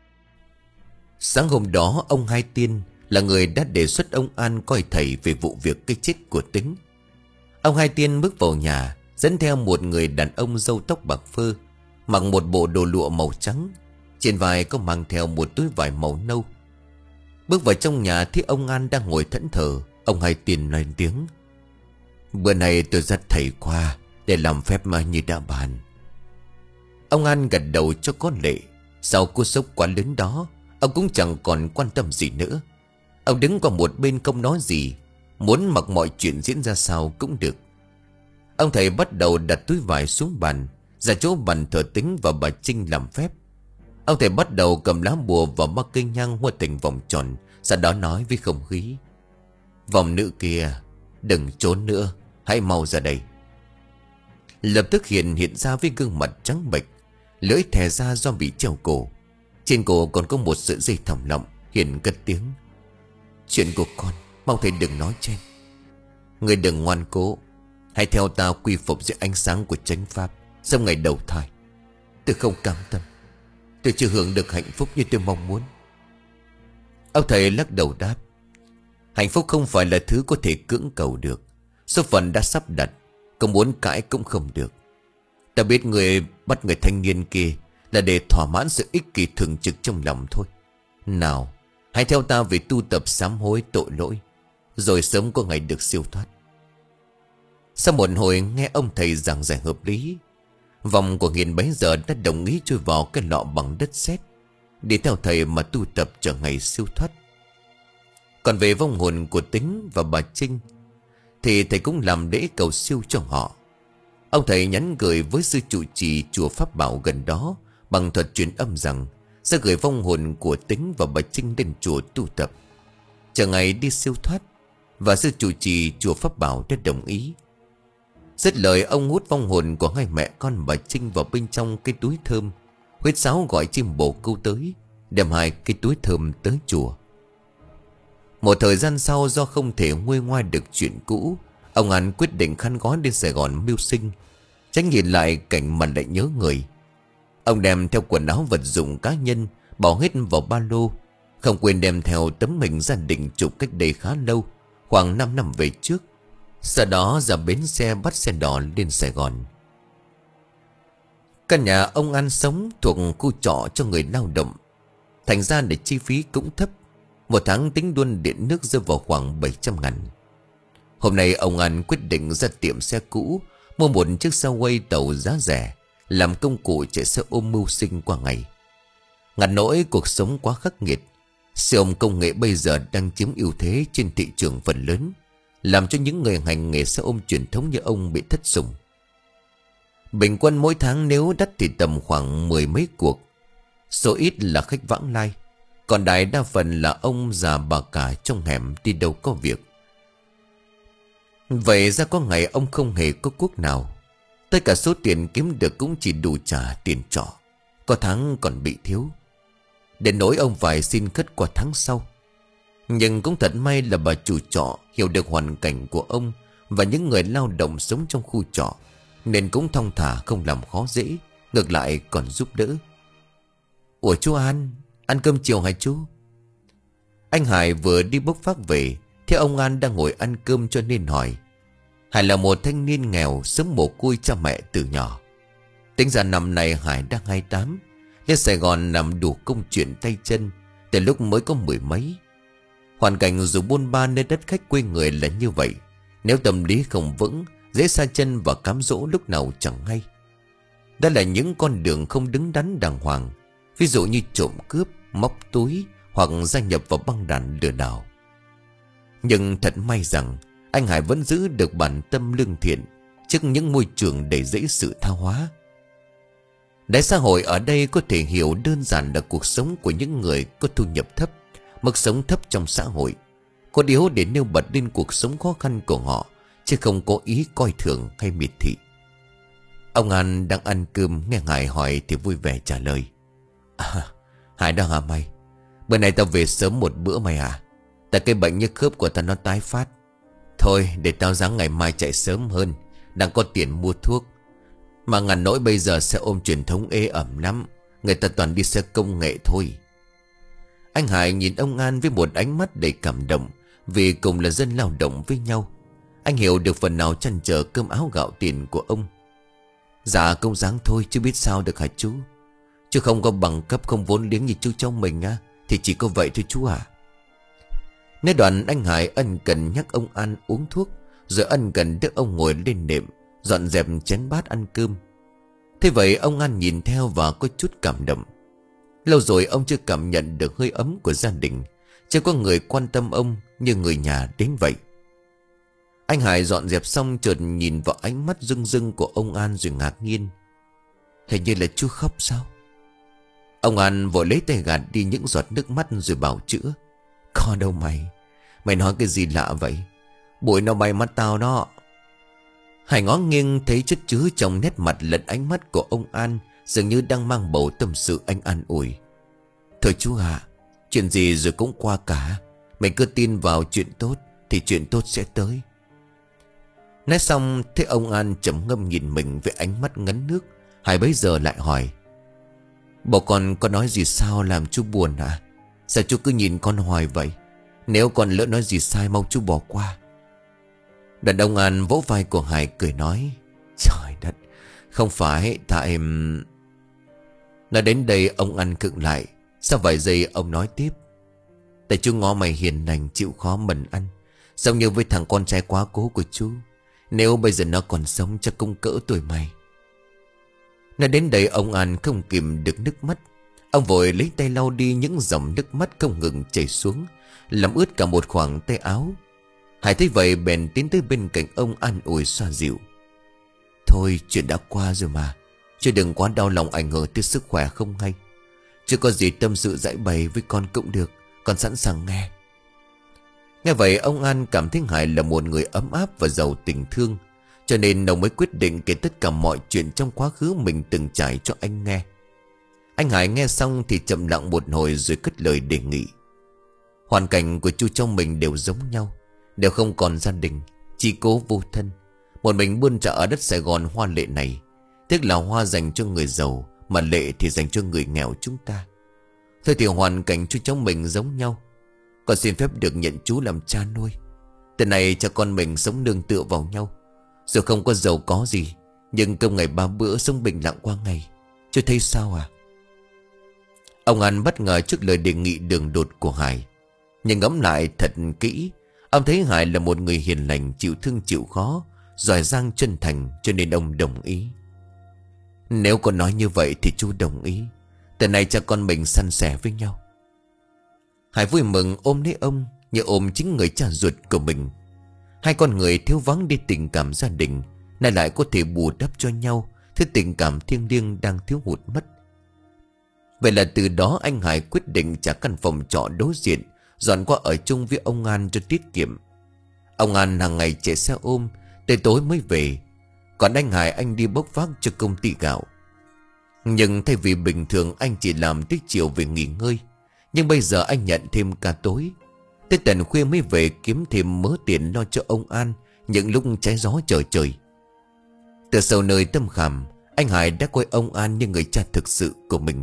Sáng hôm đó, ông Hai Tiên là người đã đề xuất ông An coi thầy về vụ việc cái chết của Tính. Ông Hai Tiên bước vào nhà, dẫn theo một người đàn ông râu tóc bạc phơ, mặc một bộ đồ lụa màu trắng, trên vai có mang theo một túi vải màu nâu. Bước vào trong nhà thấy ông An đang ngồi thẫn thờ. Ông Hai Tiên lên tiếng: Bữa nay tôi dắt thầy qua để làm phép mà như đã bàn. Ông An gật đầu cho có lệ. Sau cú sốc quá lớn đó, ông cũng chẳng còn quan tâm gì nữa. Ông đứng qua một bên không nói gì, muốn mặc mọi chuyện diễn ra sao cũng được. Ông thầy bắt đầu đặt túi vải xuống bàn, ra chỗ bàn thờ Tính và bà Trinh làm phép. Ông thầy bắt đầu cầm lá bùa và ba cây nhang hoa thành vòng tròn, sau đó nói với không khí: "Vòng nữ kia, đừng trốn nữa, hãy mau ra đây." Lập tức hiện hiện ra với gương mặt trắng bệch, lưỡi thè ra do bị treo cổ. Trên cổ còn có một sợi dây thòng lọng. Hiền cất tiếng: "Chuyện của con, mong thầy đừng nói chen. Người đừng ngoan cố, hãy theo ta quy phục dưới ánh sáng của chánh pháp sau ngày đầu thai. Tôi không cam tâm, tôi chưa hưởng được hạnh phúc như tôi mong muốn." Ông thầy lắc đầu đáp: "Hạnh phúc không phải là thứ có thể cưỡng cầu được. Số phận đã sắp đặt, không muốn cãi cũng không được. Ta biết người bắt người thanh niên kia là để thỏa mãn sự ích kỷ thường trực trong lòng thôi. Nào, hãy theo ta về tu tập sám hối tội lỗi, rồi sớm có ngày được siêu thoát." Sau một hồi nghe ông thầy giảng giải hợp lý, vòng của Hiền bấy giờ đã đồng ý chui vào cái lọ bằng đất sét để theo thầy mà tu tập chờ ngày siêu thoát. Còn về vong hồn của Tính và bà Trinh thì thầy cũng làm lễ cầu siêu cho họ. Ông thầy nhắn gửi với sư trụ trì chùa Pháp Bảo gần đó bằng thuật truyền âm rằng sẽ gửi vong hồn của Tính và bà Trinh đến chùa tu tập chờ ngày đi siêu thoát, và sư trụ trì chùa Pháp Bảo đã đồng ý. Dứt lời, ông hút vong hồn của hai mẹ con bà Trinh vào bên trong cái túi thơm, huyết sáo gọi chim bồ câu tới, đem hai cái túi thơm tới chùa. Một thời gian sau, do không thể nguôi ngoai được chuyện cũ, ông An quyết định khăn gói đến Sài Gòn mưu sinh, tránh nhìn lại cảnh mà lại nhớ người. Ông đem theo quần áo vật dụng cá nhân, bỏ hết vào ba lô, không quên đem theo tấm hình gia đình chụp cách đây khá lâu, khoảng năm năm về trước. Sau đó ra bến xe bắt xe đò lên Sài Gòn. Căn nhà ông An sống thuộc khu trọ cho người lao động, thành ra để chi phí cũng thấp. Một tháng tính luôn điện nước rơi vào khoảng bảy trăm ngàn. Hôm nay ông An quyết định ra tiệm xe cũ mua một chiếc xe quay tàu giá rẻ, làm công cụ chạy xe ôm mưu sinh qua ngày. Ngặt nỗi cuộc sống quá khắc nghiệt, xe ôm công nghệ bây giờ đang chiếm ưu thế trên thị trường phần lớn, làm cho những người hành nghề xe ôm truyền thống như ông bị thất sủng. Bình quân mỗi tháng nếu đắt thì tầm khoảng mười mấy cuộc, số ít là khách vãng lai, còn đại đa phần là ông già bà cả trong hẻm đi đâu có việc. Vậy ra có ngày ông không hề có cuốc nào. Tất cả số tiền kiếm được cũng chỉ đủ trả tiền trọ, có tháng còn bị thiếu, đến nỗi ông phải xin khất qua tháng sau. Nhưng cũng thật may là bà chủ trọ hiểu được hoàn cảnh của ông và những người lao động sống trong khu trọ, nên cũng thong thả không làm khó dễ, ngược lại còn giúp đỡ. "Ủa chú An, ăn cơm chiều hả chú?" Anh Hải vừa đi bốc vác về, thấy ông An đang ngồi ăn cơm cho nên hỏi. Hải là một thanh niên nghèo, sớm mồ côi cha mẹ từ nhỏ. Tính ra năm nay Hải đang hai mươi tám, lên Sài Gòn làm đủ công chuyện tay chân từ lúc mới có mười mấy. Hoàn cảnh dù buôn ba nơi đất khách quê người là như vậy, nếu tâm lý không vững, dễ sa chân và cám dỗ lúc nào chẳng hay. Đó là những con đường không đứng đắn đàng hoàng, ví dụ như trộm cướp, móc túi hoặc gia nhập vào băng đảng lừa đảo. Nhưng thật may rằng anh Hải vẫn giữ được bản tâm lương thiện trước những môi trường đầy rẫy sự tha hóa. Đại xã hội ở đây có thể hiểu đơn giản là cuộc sống của những người có thu nhập thấp, mức sống thấp trong xã hội, có điều để nêu bật lên cuộc sống khó khăn của họ, chứ không có ý coi thường hay miệt thị. Ông An đang ăn cơm, nghe Hải hỏi thì vui vẻ trả lời. À, Hải đang hả mày? Bữa nay tao về sớm một bữa mày à? Tại cái bệnh nhức khớp của tao nó tái phát. Thôi để tao ráng ngày mai chạy sớm hơn, đang có tiền mua thuốc. Mà ngàn nỗi bây giờ xe ôm truyền thống ê ẩm lắm, người ta toàn đi xe công nghệ thôi. Anh Hải nhìn ông An với một ánh mắt đầy cảm động, vì cùng là dân lao động với nhau. Anh hiểu được phần nào trăn trở cơm áo gạo tiền của ông. Dạ công dáng thôi chứ biết sao được hả chú? Chứ không có bằng cấp, không vốn liếng như chú cháu mình á, thì chỉ có vậy thôi chú à. Nói đoạn anh Hải ân cần nhắc ông An uống thuốc, rồi ân cần đỡ ông ngồi lên nệm, dọn dẹp chén bát ăn cơm. Thế vậy ông An nhìn theo và có chút cảm động. Lâu rồi ông chưa cảm nhận được hơi ấm của gia đình, chưa có người quan tâm ông như người nhà đến vậy. Anh Hải dọn dẹp xong chợt nhìn vào ánh mắt rưng rưng của ông An rồi ngạc nhiên. Hình như là chú khóc sao? Ông An vội lấy tay gạt đi những giọt nước mắt rồi bảo chữa. Có đâu mày. Mày nói cái gì lạ vậy? Bụi nó bay mắt tao đó. Hải ngó nghiêng thấy chất chứa trong nét mặt lẫn ánh mắt của ông An dường như đang mang bầu tâm sự. Anh an ủi. Thôi chú ạ, chuyện gì rồi cũng qua cả. Mày cứ tin vào chuyện tốt thì chuyện tốt sẽ tới. Nói xong thấy ông An trầm ngâm nhìn mình với ánh mắt ngấn nước. Hải bấy giờ lại hỏi. Bộ con có nói gì sao làm chú buồn hả? Sao chú cứ nhìn con hoài vậy? Nếu con lỡ nói gì sai mong chú bỏ qua. Đàn ông An vỗ vai của Hải cười nói. Trời đất, không phải tại... Nói đến đây ông An khựng lại. Sau vài giây ông nói tiếp. Tại chú ngó mày hiền lành chịu khó mần ăn, giống như với thằng con trai quá cố của chú. Nếu bây giờ nó còn sống chắc cũng cỡ tuổi mày. Nói đến đây ông An không kìm được nước mắt. Ông vội lấy tay lau đi những dòng nước mắt không ngừng chảy xuống, làm ướt cả một khoảng tay áo. Hải thấy vậy bèn tiến tới bên cạnh ông an ủi xoa dịu. Thôi chuyện đã qua rồi mà, chứ đừng quá đau lòng ảnh hưởng tới sức khỏe không hay. Chứ có gì tâm sự giải bày với con cũng được, con sẵn sàng nghe. Nghe vậy ông An cảm thấy Hải là một người ấm áp và giàu tình thương, cho nên ông mới quyết định kể tất cả mọi chuyện trong quá khứ mình từng trải cho anh nghe. Anh Hải nghe xong thì chậm lặng một hồi rồi cất lời đề nghị. Hoàn cảnh của chú cháu mình đều giống nhau, đều không còn gia đình, chỉ cố vô thân, một mình bươn trải ở đất Sài Gòn hoa lệ này. Tức là hoa dành cho người giàu, mà lệ thì dành cho người nghèo chúng ta. Thôi thì hoàn cảnh chú cháu mình giống nhau, con xin phép được nhận chú làm cha nuôi. Từ này cho con mình sống nương tựa vào nhau. Dù không có giàu có gì, nhưng cơm ngày ba bữa sống bình lặng qua ngày. Chú thấy sao à? Ông An bất ngờ trước lời đề nghị đường đột của Hải, nhưng ngẫm lại thật kỹ, ông thấy Hải là một người hiền lành, chịu thương chịu khó, giỏi giang chân thành, cho nên ông đồng ý. Nếu con nói như vậy thì chú đồng ý. Từ nay cha con mình san sẻ với nhau. Hải vui mừng ôm lấy ông như ôm chính người cha ruột của mình. Hai con người thiếu vắng đi tình cảm gia đình, nay lại có thể bù đắp cho nhau thứ tình cảm thiêng liêng đang thiếu hụt mất. Vậy là từ đó anh Hải quyết định trả căn phòng trọ đối diện, dọn qua ở chung với ông An cho tiết kiệm. Ông An hàng ngày chạy xe ôm, tới tối mới về. Còn anh Hải anh đi bốc vác cho công ty gạo. Nhưng thay vì bình thường anh chỉ làm tới chiều về nghỉ ngơi, nhưng bây giờ anh nhận thêm cả tối, tới tận khuya mới về kiếm thêm mớ tiền lo cho ông An những lúc trái gió trở trời. Từ sâu nơi tâm khảm, anh Hải đã coi ông An như người cha thực sự của mình.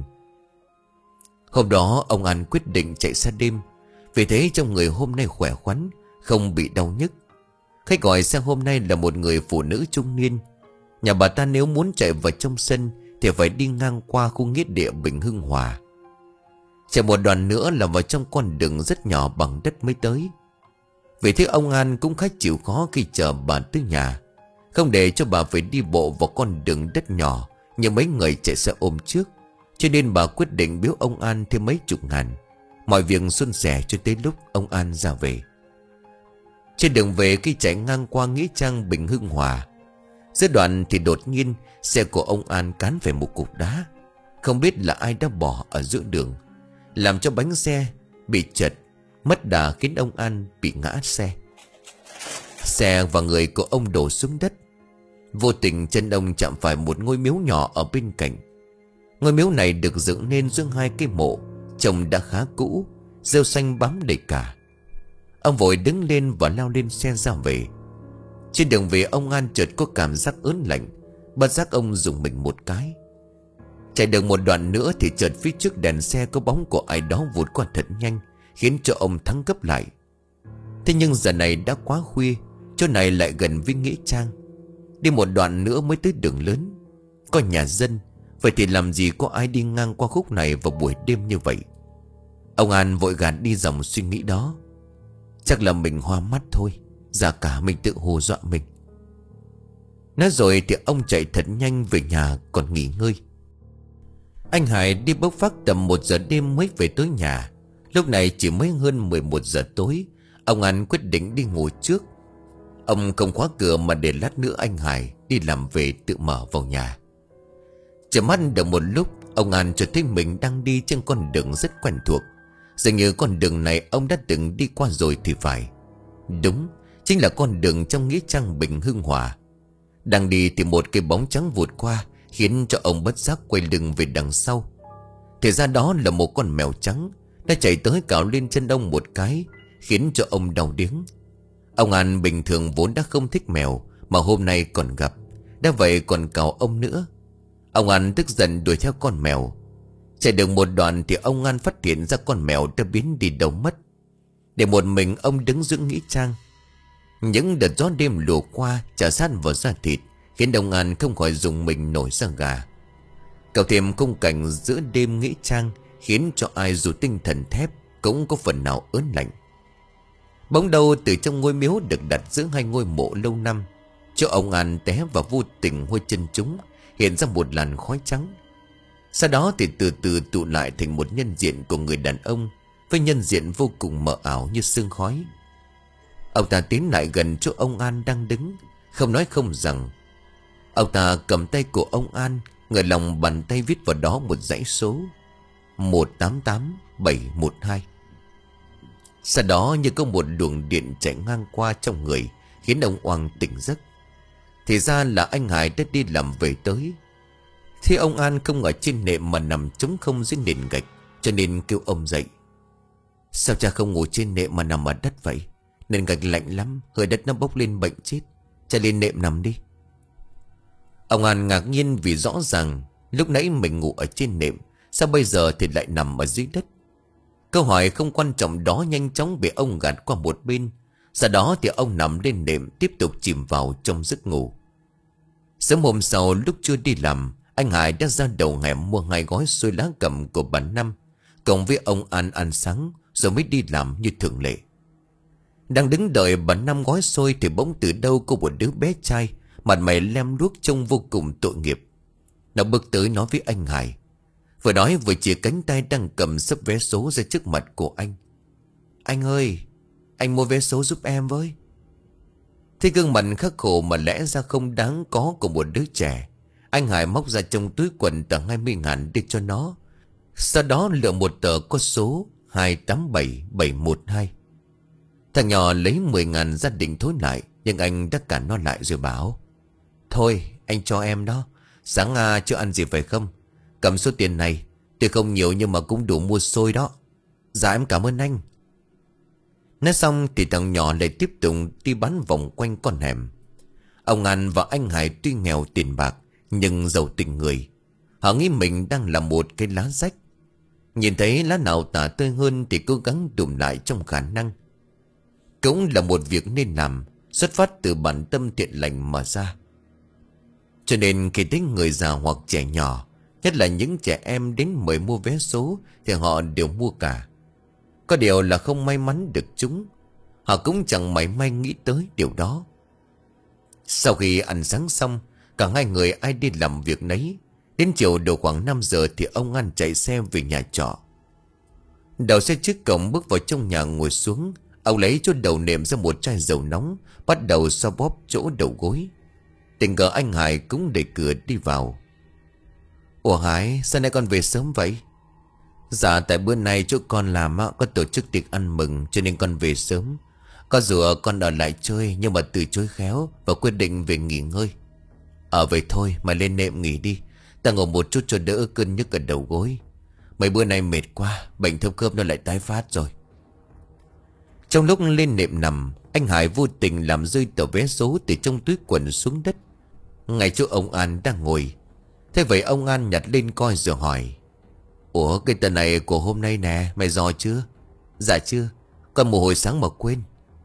Hôm đó ông An quyết định chạy xe đêm, vì thế trong người hôm nay khỏe khoắn, không bị đau nhức. Khách gọi xe hôm nay là một người phụ nữ trung niên. Nhà bà ta nếu muốn chạy vào trong sân thì phải đi ngang qua khu nghĩa địa Bình Hưng Hòa. Chạy một đoạn nữa là vào trong con đường rất nhỏ bằng đất mới tới. Vì thế ông An cũng khá chịu khó khi chờ bà tới nhà, không để cho bà phải đi bộ vào con đường đất nhỏ như mấy người chạy xe ôm trước. Cho nên bà quyết định biếu ông An thêm mấy chục ngàn, mọi việc suôn sẻ cho tới lúc ông An ra về. Trên đường về khi chạy ngang qua nghĩa trang Bình Hưng Hòa, giữa đoạn thì đột nhiên xe của ông An cán phải một cục đá. Không biết là ai đã bỏ ở giữa đường, làm cho bánh xe bị trật, mất đà khiến ông An bị ngã xe. Xe và người của ông đổ xuống đất. Vô tình chân ông chạm phải một ngôi miếu nhỏ ở bên cạnh. Ngôi miếu này được dựng nên giữa hai cây mộ, trông đã khá cũ, rêu xanh bám đầy cả. Ông vội đứng lên và lao lên xe ra về. Trên đường về ông An chợt có cảm giác ớn lạnh, bất giác ông dùng mình một cái. Chạy được một đoạn nữa thì chợt phía trước đèn xe có bóng của ai đó vụt qua thật nhanh, khiến cho ông thắng gấp lại. Thế nhưng giờ này đã quá khuya, chỗ này lại gần với nghĩa trang. Đi một đoạn nữa mới tới đường lớn, có nhà dân. Vậy thì làm gì có ai đi ngang qua khúc này vào buổi đêm như vậy? Ông An vội gạt đi dòng suy nghĩ đó. Chắc là mình hoa mắt thôi, giả cả mình tự hù dọa mình. Nói rồi thì ông chạy thật nhanh về nhà còn nghỉ ngơi. Anh Hải đi bốc vác tầm một giờ đêm mới về tới nhà. Lúc này chỉ mới hơn mười một giờ tối. Ông An quyết định đi ngủ trước. Ông không khóa cửa mà để lát nữa anh Hải đi làm về tự mở vào nhà. Chợp mắt được một lúc, ông An chợt thấy mình đang đi trên con đường rất quen thuộc. Dường như con đường này ông đã từng đi qua rồi thì phải. Đúng, chính là con đường trong nghĩa trang Bình Hưng Hòa. Đang đi thì một cái bóng trắng vụt qua, khiến cho ông bất giác quay lưng về đằng sau. Thì ra đó là một con mèo trắng. Nó chạy tới cào lên chân ông một cái, khiến cho ông đau điếng. Ông An bình thường vốn đã không thích mèo, mà hôm nay còn gặp, đã vậy còn cào ông nữa. Ông An tức giận đuổi theo con mèo. Chạy được một đoạn thì ông An phát hiện ra con mèo đã biến đi đâu mất. Để một mình ông đứng giữa nghĩa trang. Những đợt gió đêm lùa qua chà sát vào da thịt, khiến ông An không khỏi dùng mình nổi da gà. Cậu thêm khung cảnh giữa đêm nghĩa trang, khiến cho ai dù tinh thần thép cũng có phần nào ớn lạnh. Bỗng đâu từ trong ngôi miếu được đặt giữa hai ngôi mộ lâu năm, chỗ ông An té và vô tình hôi chân chúng, hiện ra một làn khói trắng. Sau đó thì từ từ tụ lại thành một nhân diện của người đàn ông, với nhân diện vô cùng mờ ảo như sương khói. Ông ta tiến lại gần chỗ ông An đang đứng, không nói không rằng. Ông ta cầm tay của ông An, người lòng bàn tay viết vào đó một dãy số một tám tám bảy một hai. Sau đó như có một luồng điện chạy ngang qua trong người, khiến ông Oang tỉnh giấc. Thì ra là anh Hải đã đi làm về tới. Thì ông An không ở trên nệm mà nằm trống không dưới nền gạch, cho nên kêu ông dậy. Sao cha không ngủ trên nệm mà nằm ở đất vậy? Nền gạch lạnh lắm, hơi đất nó bốc lên bệnh chết. Cha lên nệm nằm đi. Ông An ngạc nhiên vì rõ ràng lúc nãy mình ngủ ở trên nệm, sao bây giờ thì lại nằm ở dưới đất. Câu hỏi không quan trọng đó nhanh chóng bị ông gạt qua một bên. Sau đó thì ông nằm lên nệm, tiếp tục chìm vào trong giấc ngủ. Sớm hôm sau lúc chưa đi làm, anh Hải đã ra đầu hẻm mua hai gói xôi lá cầm của bà Năm, cộng với ông An ăn sáng rồi mới đi làm như thường lệ. Đang đứng đợi bà Năm gói xôi thì bỗng từ đâu có một đứa bé trai, mặt mày lem luốc trông vô cùng tội nghiệp. Nó bước tới nói với anh Hải, vừa nói vừa chỉ cánh tay đang cầm sấp vé số ra trước mặt của anh. Anh ơi, anh mua vé số giúp em với. Thế gương mặt khắc khổ mà lẽ ra không đáng có của một đứa trẻ, anh Hải móc ra trong túi quần tờ hai mươi ngàn đưa cho nó. Sau đó lựa một tờ có số hai tám bảy bảy một hai. Thằng nhỏ lấy mười ngàn gia đình thối lại, nhưng anh đã cản nó lại rồi bảo, thôi anh cho em đó, sáng à, chưa ăn gì phải không? Cầm số tiền này, tuy không nhiều nhưng mà cũng đủ mua xôi đó. Dạ em cảm ơn anh. Nói xong thì thằng nhỏ lại tiếp tục đi bắn vòng quanh con hẻm. Ông An và anh Hải tuy nghèo tiền bạc nhưng giàu tình người. Họ nghĩ mình đang là một cái lá rách. Nhìn thấy lá nào tả tươi hơn thì cố gắng đùm lại trong khả năng. Cũng là một việc nên làm, xuất phát từ bản tâm thiện lành mà ra. Cho nên khi thấy người già hoặc trẻ nhỏ, nhất là những trẻ em đến mời mua vé số, thì họ đều mua cả. Có điều là không may mắn được chúng. Họ cũng chẳng mảy may nghĩ tới điều đó. Sau khi ăn sáng xong, cả hai người ai đi làm việc nấy. Đến chiều đầu khoảng năm giờ thì ông An chạy xe về nhà trọ. Đậu xe trước cổng bước vào trong nhà ngồi xuống. Ông lấy chỗ đầu nệm ra một chai dầu nóng, bắt đầu xoa bóp chỗ đầu gối. Tình cờ anh Hải cũng đẩy cửa đi vào. Ủa Hải, sao nay con về sớm vậy? Dạ tại bữa nay chỗ con làm có tổ chức tiệc ăn mừng, cho nên con về sớm. Có dù con ở lại chơi nhưng mà từ chối khéo và quyết định về nghỉ ngơi. Ở vậy thôi mà lên nệm nghỉ đi, ta ngồi một chút cho đỡ cơn nhức ở đầu gối. Mấy bữa nay mệt quá, bệnh thấp khớp nó lại tái phát rồi. Trong lúc lên nệm nằm, anh Hải vô tình làm rơi tờ vé số từ trong túi quần xuống đất, ngay chỗ ông An đang ngồi. Thế vậy ông An nhặt lên coi rồi hỏi, ủa cái tờ này của hôm nay nè, mày dò chưa? Dạ chưa, con một hồi sáng mà quên.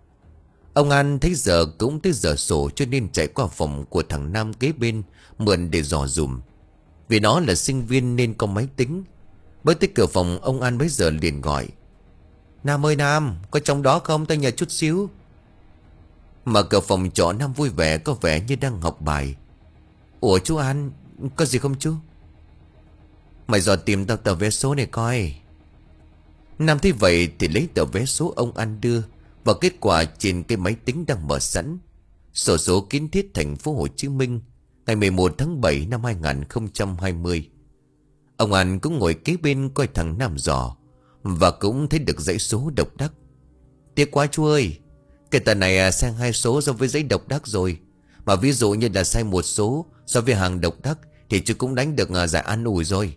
Ông An thấy giờ cũng tới giờ sổ, cho nên chạy qua phòng của thằng Nam kế bên mượn để dò dùm. Vì nó là sinh viên nên có máy tính. Bước tới cửa phòng, ông An bấy giờ liền gọi, Nam ơi Nam, có trong đó không, tao nhờ chút xíu. Mà cửa phòng trọ Nam vui vẻ, có vẻ như đang học bài. Ủa chú An, có gì không chú? Mày dò tìm tao tờ vé số này coi. Nam thấy vậy thì lấy tờ vé số ông An đưa, và kết quả trên cái máy tính đang mở sẵn. Sổ số kiến thiết thành phố Hồ Chí Minh, Ngày mười một tháng bảy năm hai nghìn không trăm hai mươi, ông An cũng ngồi kế bên coi thằng Nam dò, và cũng thấy được dãy số độc đắc. Tiếc quá chú ơi, cái tờ này sang hai số so với giấy độc đắc rồi. Mà ví dụ như là sai một số so với hàng độc đắc thì chú cũng đánh được giải an ủi rồi.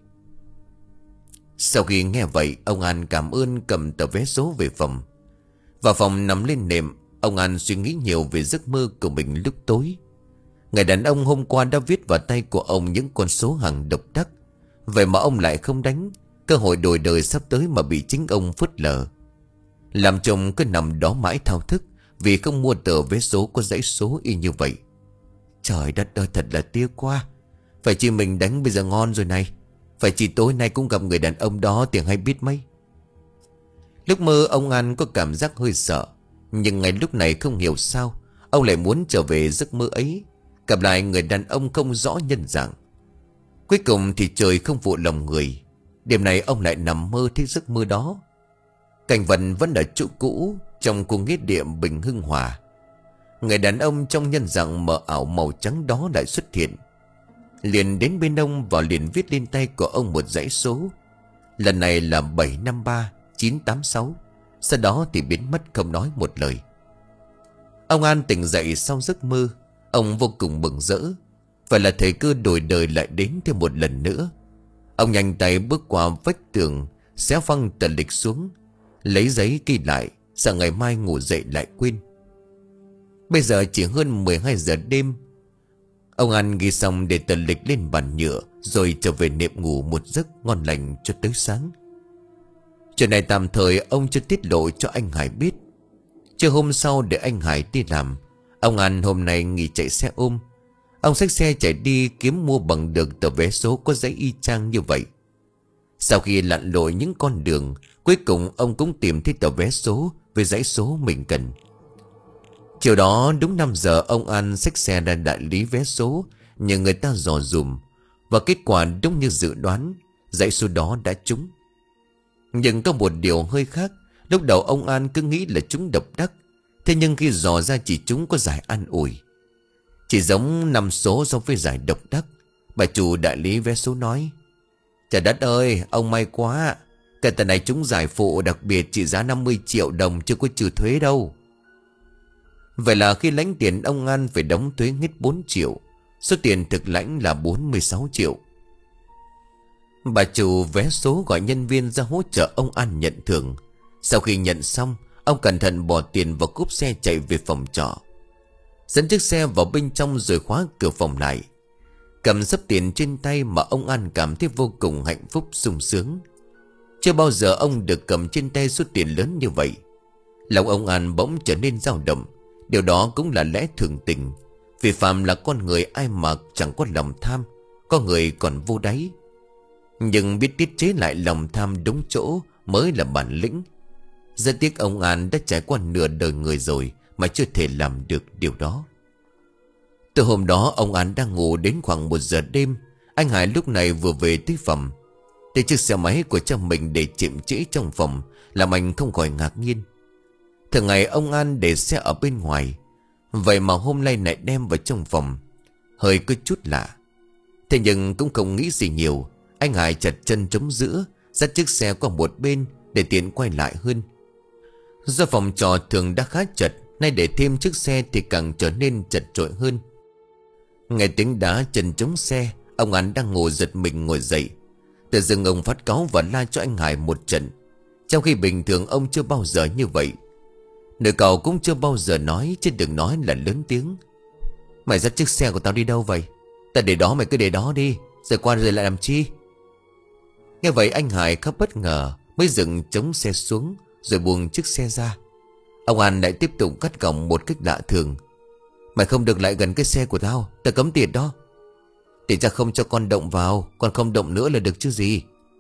Sau khi nghe vậy, ông An cảm ơn, cầm tờ vé số về phòng. Vào phòng nằm lên nệm, ông An suy nghĩ nhiều về giấc mơ của mình lúc tối. Người đàn ông hôm qua đã viết vào tay của ông những con số hàng độc đắc. Vậy mà ông lại không đánh. Cơ hội đổi đời sắp tới mà bị chính ông phớt lờ. Làm chồng cứ nằm đó mãi thao thức vì không mua tờ vé số có dãy số y như vậy. Trời đất ơi, thật là tiếc quá. Phải chỉ mình đánh bây giờ ngon rồi này. Phải chỉ tối nay cũng gặp người đàn ông đó thì hay biết mấy. Lúc mơ ông An có cảm giác hơi sợ. Nhưng ngay lúc này không hiểu sao ông lại muốn trở về giấc mơ ấy, gặp lại người đàn ông không rõ nhân dạng. Cuối cùng thì trời không phụ lòng người. Đêm này ông lại nằm mơ thấy giấc mơ đó. Cảnh vật vẫn ở chỗ cũ, trong khu nghĩa địa Bình Hưng Hòa. Người đàn ông trong nhân dạng mờ ảo màu trắng đó lại xuất hiện. Liền đến bên ông và liền viết lên tay của ông một dãy số. Lần này là bảy năm ba chín tám sáu. Sau đó thì biến mất không nói một lời. Ông An tỉnh dậy sau giấc mơ. Ông vô cùng mừng rỡ. Vậy là thời cơ đổi đời lại đến thêm một lần nữa. Ông nhanh tay bước qua vách tường, xé phăng tờ lịch xuống, lấy giấy ghi lại, sợ ngày mai ngủ dậy lại quên. Bây giờ chỉ hơn mười hai giờ đêm. Ông An ghi xong để tờ lịch lên bàn nhựa, rồi trở về nệm ngủ một giấc ngon lành cho tới sáng. Chuyện này tạm thời ông chưa tiết lộ cho anh Hải biết. Trưa hôm sau để anh Hải đi làm, ông An hôm nay nghỉ chạy xe ôm. Ông xách xe chạy đi kiếm mua bằng được tờ vé số có giấy y chang như vậy. Sau khi lặn lội những con đường, cuối cùng ông cũng tìm thấy tờ vé số với dãy số mình cần. Chiều đó đúng năm giờ ông An xách xe ra đại lý vé số nhờ người ta dò dùm. Và kết quả đúng như dự đoán, dãy số đó đã trúng. Nhưng có một điều hơi khác. Lúc đầu ông An cứ nghĩ là trúng độc đắc. Thế nhưng khi dò ra chỉ trúng có giải an ủi. Chỉ giống năm số so với giải độc đắc. Bà chủ đại lý vé số nói: Trời đất ơi, ông may quá. Cái tờ này trúng giải phụ đặc biệt trị giá năm mươi triệu đồng, chưa có trừ thuế đâu. Vậy là khi lãnh tiền, ông An phải đóng thuế hết bốn triệu. Số tiền thực lãnh là bốn mươi sáu triệu. Bà chủ vé số gọi nhân viên ra hỗ trợ ông An nhận thưởng. Sau khi nhận xong, ông cẩn thận bỏ tiền vào cốp xe chạy về phòng trọ, dẫn chiếc xe vào bên trong rồi khóa cửa phòng lại. Cầm sấp tiền trên tay mà ông An cảm thấy vô cùng hạnh phúc sung sướng. Chưa bao giờ ông được cầm trên tay số tiền lớn như vậy. Lòng ông An bỗng trở nên dao động. Điều đó cũng là lẽ thường tình. Vì phàm là con người, ai mà chẳng có lòng tham. Có người còn vô đáy. Nhưng biết tiết chế lại lòng tham đúng chỗ mới là bản lĩnh. Rất tiếc ông An đã trải qua nửa đời người rồi mà chưa thể làm được điều đó. Từ hôm đó ông An đang ngủ đến khoảng một giờ đêm. Anh Hải lúc này vừa về tới phòng. Thấy chiếc xe máy của cha mình để chìm trễ trong phòng làm anh không khỏi ngạc nhiên. Thường ngày ông An để xe ở bên ngoài, vậy mà hôm nay lại đem vào trong phòng. Hơi có chút lạ. Thế nhưng cũng không nghĩ gì nhiều. Anh Hải chặt chân trống giữa, dắt chiếc xe qua một bên để tiện quay lại hơn. Do phòng trọ thường đã khá chật, nay để thêm chiếc xe thì càng trở nên chật chội hơn. Nghe tiếng đá chân trống xe, ông An đang ngồi giật mình ngồi dậy. Tự dưng ông phát cáu và la cho anh Hải một trận. Trong khi bình thường ông chưa bao giờ như vậy. Nữ cậu cũng chưa bao giờ nói, chứ đừng nói là lớn tiếng. Mày dắt chiếc xe của tao đi đâu vậy? Tao để đó mày cứ để đó đi, rồi qua rồi lại làm chi? Nghe vậy anh Hải khá bất ngờ, mới dừng chống xe xuống rồi buông chiếc xe ra. Ông An lại tiếp tục cắt cổng một cách lạ thường. Mày không được lại gần cái xe của tao, tao cấm tiệt đó. Thì cha không cho con động vào, con không động nữa là được chứ gì.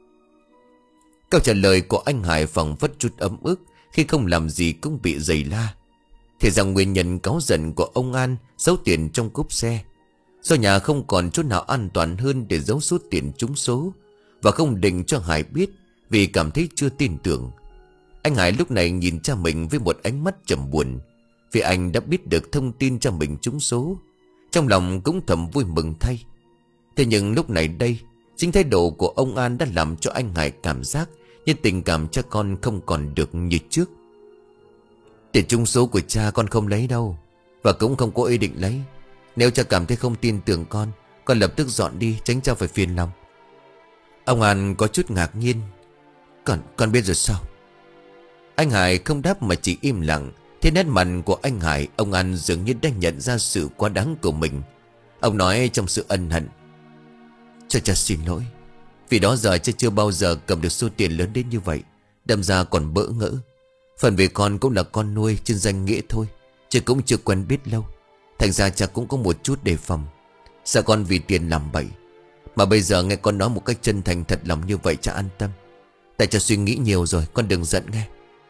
Câu trả lời của anh Hải phảng phất chút ấm ức khi không làm gì cũng bị giày la. Thì rằng nguyên nhân cáu giận của ông An giấu tiền trong cốp xe. Do nhà không còn chỗ nào an toàn hơn để giấu số tiền trúng số, và không định cho Hải biết vì cảm thấy chưa tin tưởng. Anh Hải lúc này nhìn cha mình với một ánh mắt trầm buồn, vì anh đã biết được thông tin cha mình trúng số. Trong lòng cũng thầm vui mừng thay. Thế nhưng lúc này đây, chính thái độ của ông An đã làm cho anh Hải cảm giác như tình cảm cho con không còn được như trước. Tiền trúng số của cha con không lấy đâu, và cũng không có ý định lấy. Nếu cha cảm thấy không tin tưởng con, con lập tức dọn đi, tránh cha phải phiền lòng. Ông An có chút ngạc nhiên. Con, con biết rồi sao? Anh Hải không đáp mà chỉ im lặng. Thế nét mặt của anh Hải, ông An dường như đã nhận ra sự quá đáng của mình. Ông nói trong sự ân hận: Cho cha xin lỗi, vì đó giờ cha chưa bao giờ cầm được số tiền lớn đến như vậy, đâm ra còn bỡ ngỡ. Phần vì con cũng là con nuôi trên danh nghĩa thôi, chứ cũng chưa quen biết lâu. Thành ra cha cũng có một chút đề phòng, sợ con vì tiền làm bậy. Mà bây giờ nghe con nói một cách chân thành thật lòng như vậy, cha an tâm. Tại cha suy nghĩ nhiều rồi, con đừng giận nghe.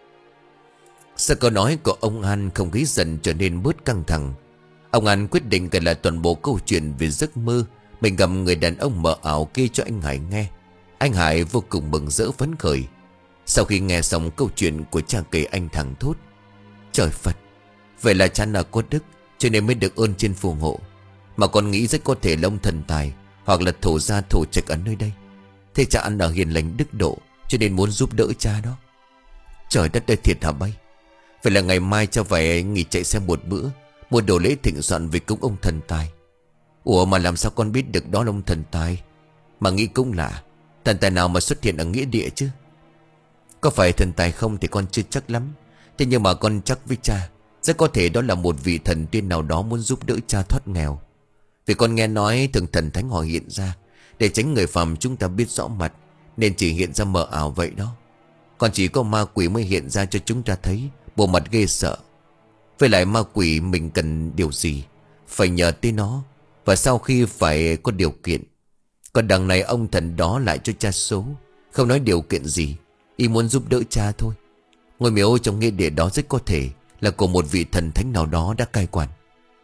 Sau câu nói của ông An, không khí dần trở nên bớt căng thẳng. Ông An quyết định kể lại toàn bộ câu chuyện về giấc mơ mình gặp người đàn ông mờ ảo kia cho anh Hải nghe. Anh Hải vô cùng mừng rỡ phấn khởi. Sau khi nghe xong câu chuyện của cha kể, anh thẳng thốt: Trời Phật, vậy là cha là có đức, cho nên mới được ơn trên phù hộ. Mà con nghĩ rất có thể là ông thần tài, hoặc là thổ gia thổ trạch ở nơi đây. Thế cha ăn ở hiền lành đức độ, cho nên muốn giúp đỡ cha đó. Trời đất ơi, thiệt hả bay? Vậy là ngày mai cha phải nghỉ chạy xe một bữa, mua đồ lễ thịnh soạn về cúng ông thần tài. Ủa mà làm sao con biết được đó là ông thần tài? Mà nghĩ cũng lạ, thần tài nào mà xuất hiện ở nghĩa địa chứ? Có phải thần tài không thì con chưa chắc lắm. Thế nhưng mà con chắc với cha, rất có thể đó là một vị thần tiên nào đó muốn giúp đỡ cha thoát nghèo. Vì con nghe nói thường thần thánh họ hiện ra để tránh người phàm chúng ta biết rõ mặt, nên chỉ hiện ra mờ ảo vậy đó. Còn chỉ có ma quỷ mới hiện ra cho chúng ta thấy, bộ mặt ghê sợ. Với lại ma quỷ mình cần điều gì phải nhờ tới nó, và sau khi phải có điều kiện. Còn đằng này ông thần đó lại cho cha số, không nói điều kiện gì, y muốn giúp đỡ cha thôi. Ngôi miếu trong nghĩa địa đó rất có thể là của một vị thần thánh nào đó đã cai quản.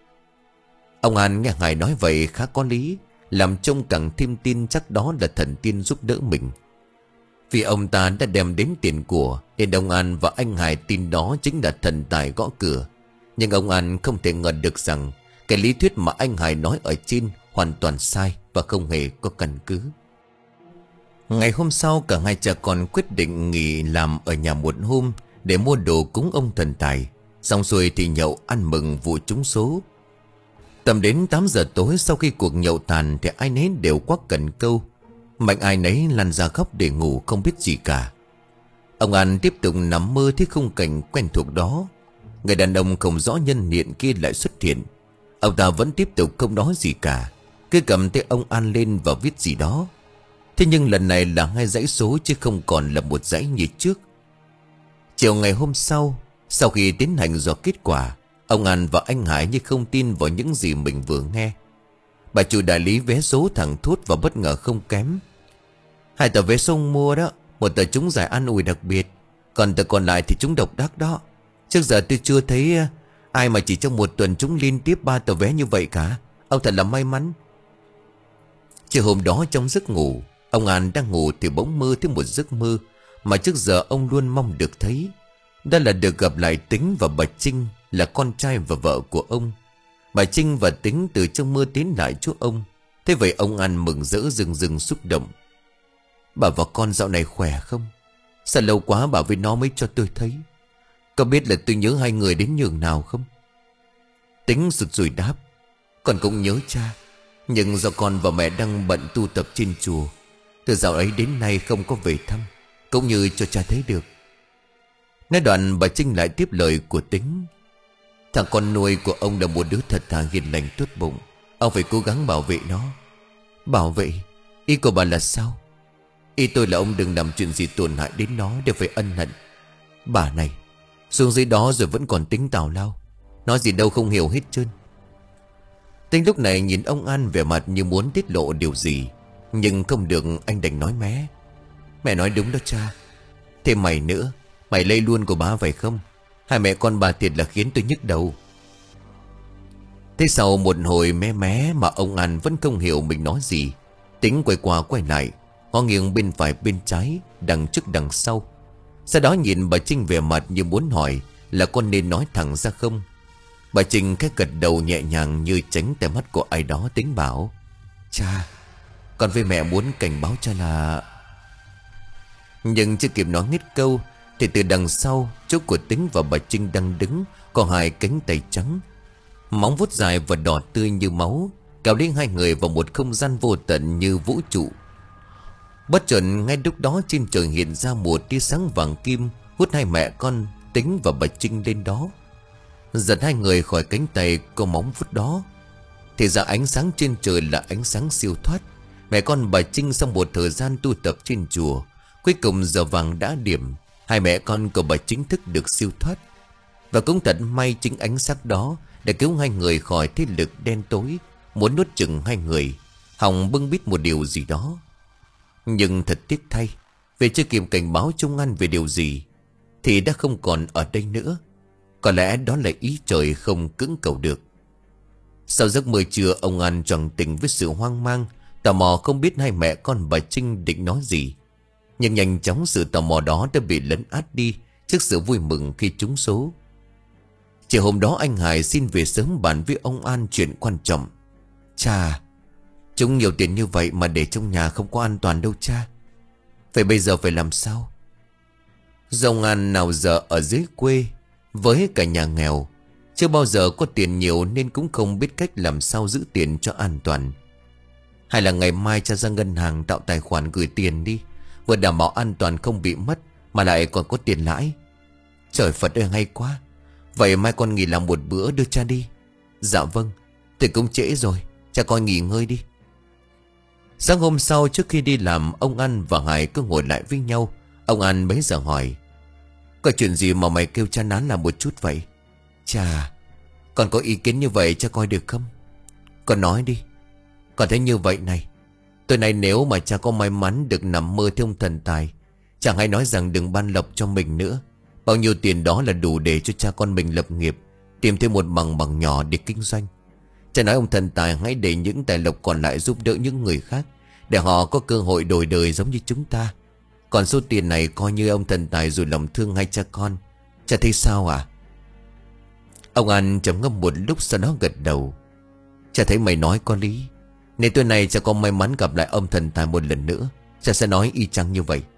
Ông An nghe Hải nói vậy khá có lý, làm trông càng thêm tin chắc đó là thần tiên giúp đỡ mình. Vì ông ta đã đem đến tiền của, nên ông An và anh Hải tin đó chính là thần tài gõ cửa. Nhưng ông An không thể ngờ được rằng cái lý thuyết mà anh Hải nói ở trên hoàn toàn sai và không hề có căn cứ. Ngày hôm sau, cả hai cha con quyết định nghỉ làm ở nhà một hôm để mua đồ cúng ông thần tài. Xong xuôi thì nhậu ăn mừng vụ trúng số. Tầm đến tám giờ tối, sau khi cuộc nhậu tàn thì ai nấy đều quắc cần câu. Mạnh ai nấy lăn ra khóc để ngủ không biết gì cả. Ông An tiếp tục nằm mơ thấy khung cảnh quen thuộc đó. Người đàn ông không rõ nhân hiện kia lại xuất hiện. Ông ta vẫn tiếp tục không nói gì cả, cứ cầm tay ông An lên và viết gì đó. Thế nhưng lần này là hai dãy số chứ không còn là một dãy như trước. Chiều ngày hôm sau, sau khi tiến hành dò kết quả, ông An và anh Hải như không tin vào những gì mình vừa nghe. Bà chủ đại lý vé số thẳng thốt và bất ngờ không kém. Hai tờ vé số ông mua đó, một tờ trúng giải an ủi đặc biệt, còn tờ còn lại thì trúng độc đắc đó. Trước giờ tôi chưa thấy ai mà chỉ trong một tuần trúng liên tiếp ba tờ vé như vậy cả. Ông thật là may mắn. Chiều hôm đó trong giấc ngủ, ông An đang ngủ thì bỗng mơ thấy một giấc mơ mà trước giờ ông luôn mong được thấy. Đó là được gặp lại Tính và bà Trinh, là con trai và vợ của ông. Bà Trinh và Tính từ trong mơ tiến lại chỗ ông. Thế vậy ông An mừng rỡ rừng rừng xúc động. Bà và con dạo này khỏe không? Sao lâu quá bà với nó mới cho tôi thấy? Có biết là tôi nhớ hai người đến nhường nào không? Tính sụt sùi đáp: Con cũng nhớ cha, nhưng do con và mẹ đang bận tu tập trên chùa, từ dạo ấy đến nay không có về thăm, cũng như cho cha thấy được. Nói đoạn bà Trinh lại tiếp lời của Tính: Thằng con nuôi của ông là một đứa thật thà hiền lành tốt bụng, ông phải cố gắng bảo vệ nó. Bảo vệ? Ý của bà là sao? Ý tôi là ông đừng làm chuyện gì tổn hại đến nó để phải ân hận. Bà này, xuống dưới đó rồi vẫn còn tính tào lao, nói gì đâu không hiểu hết trơn. Tính lúc này nhìn ông An vẻ mặt như muốn tiết lộ điều gì, nhưng không được, anh đành nói mé: Mẹ nói đúng đó cha. Thêm mày nữa, mày lây luôn của bà phải không? Hai mẹ con bà thiệt là khiến tôi nhức đầu. Thế sau một hồi mé mé mà ông An vẫn không hiểu mình nói gì, Tính quay qua quay lại, ngó nghiêng bên phải bên trái, đằng trước đằng sau. Sau đó nhìn bà Trinh vẻ mặt như muốn hỏi là con nên nói thẳng ra không. Bà Trinh khẽ gật đầu nhẹ nhàng như tránh tay mắt của ai đó, tính bảo: Cha, con với mẹ muốn cảnh báo cha là... Nhưng chưa kịp nói hết câu thì từ đằng sau, chỗ của Tính và bà Trinh đang đứng có hai cánh tay trắng, móng vuốt dài và đỏ tươi như máu, kéo đến hai người vào một không gian vô tận như vũ trụ. Bất chợt ngay lúc đó trên trời hiện ra một tia sáng vàng kim, hút hai mẹ con Tính và bà Trinh lên đó, giật hai người khỏi cánh tay có móng vuốt đó. Thì ra ánh sáng trên trời là ánh sáng siêu thoát. Mẹ con bà Trinh sau một thời gian tu tập trên chùa, cuối cùng giờ vàng đã điểm, hai mẹ con của bà chính thức được siêu thoát. Và cũng thật may chính ánh sáng đó để cứu hai người khỏi thế lực đen tối muốn nuốt chửng hai người, hòng bưng bít một điều gì đó. Nhưng thật tiếc thay, vì chưa kịp cảnh báo Trung An về điều gì thì đã không còn ở đây nữa. Có lẽ đó là ý trời không cưỡng cầu được. Sau giấc mơ trưa, ông An choàng tỉnh với sự hoang mang, tò mò không biết hai mẹ con bà Trinh định nói gì. Nhưng nhanh chóng sự tò mò đó đã bị lấn át đi trước sự vui mừng khi trúng số. Chiều hôm đó anh Hải xin về sớm bàn với ông An chuyện quan trọng. Cha, chúng nhiều tiền như vậy mà để trong nhà không có an toàn đâu cha. Vậy bây giờ phải làm sao? Dòng An nào giờ ở dưới quê với cả nhà nghèo, chưa bao giờ có tiền nhiều nên cũng không biết cách làm sao giữ tiền cho an toàn. Hay là ngày mai cha ra ngân hàng tạo tài khoản gửi tiền đi, vừa đảm bảo an toàn không bị mất mà lại còn có tiền lãi. Trời Phật ơi, hay quá. Vậy mai con nghỉ làm một bữa đưa cha đi. Dạ vâng, thì cũng trễ rồi, cha con nghỉ ngơi đi. Sáng hôm sau trước khi đi làm, ông An và Hải cứ ngồi lại với nhau. Ông An bấy giờ hỏi: Có chuyện gì mà mày kêu cha nán làm một chút vậy? Chà, con có ý kiến như vậy cha coi được không? Con nói đi. Con thấy như vậy này, tối nay nếu mà cha có may mắn được nằm mơ thấy ông thần tài, chẳng hay nói rằng đừng ban lộc cho mình nữa. Bao nhiêu tiền đó là đủ để cho cha con mình lập nghiệp, tìm thêm một bằng bằng nhỏ để kinh doanh. Cha nói ông thần tài hãy để những tài lộc còn lại giúp đỡ những người khác, để họ có cơ hội đổi đời giống như chúng ta. Còn số tiền này coi như ông thần tài rồi lòng thương hai cha con. Cha thấy sao à? Ông An trầm ngâm một lúc sau đó gật đầu. Cha thấy mày nói có lý. Nên tối nay cha có may mắn gặp lại ông thần tài một lần nữa, cha sẽ nói y chang như vậy.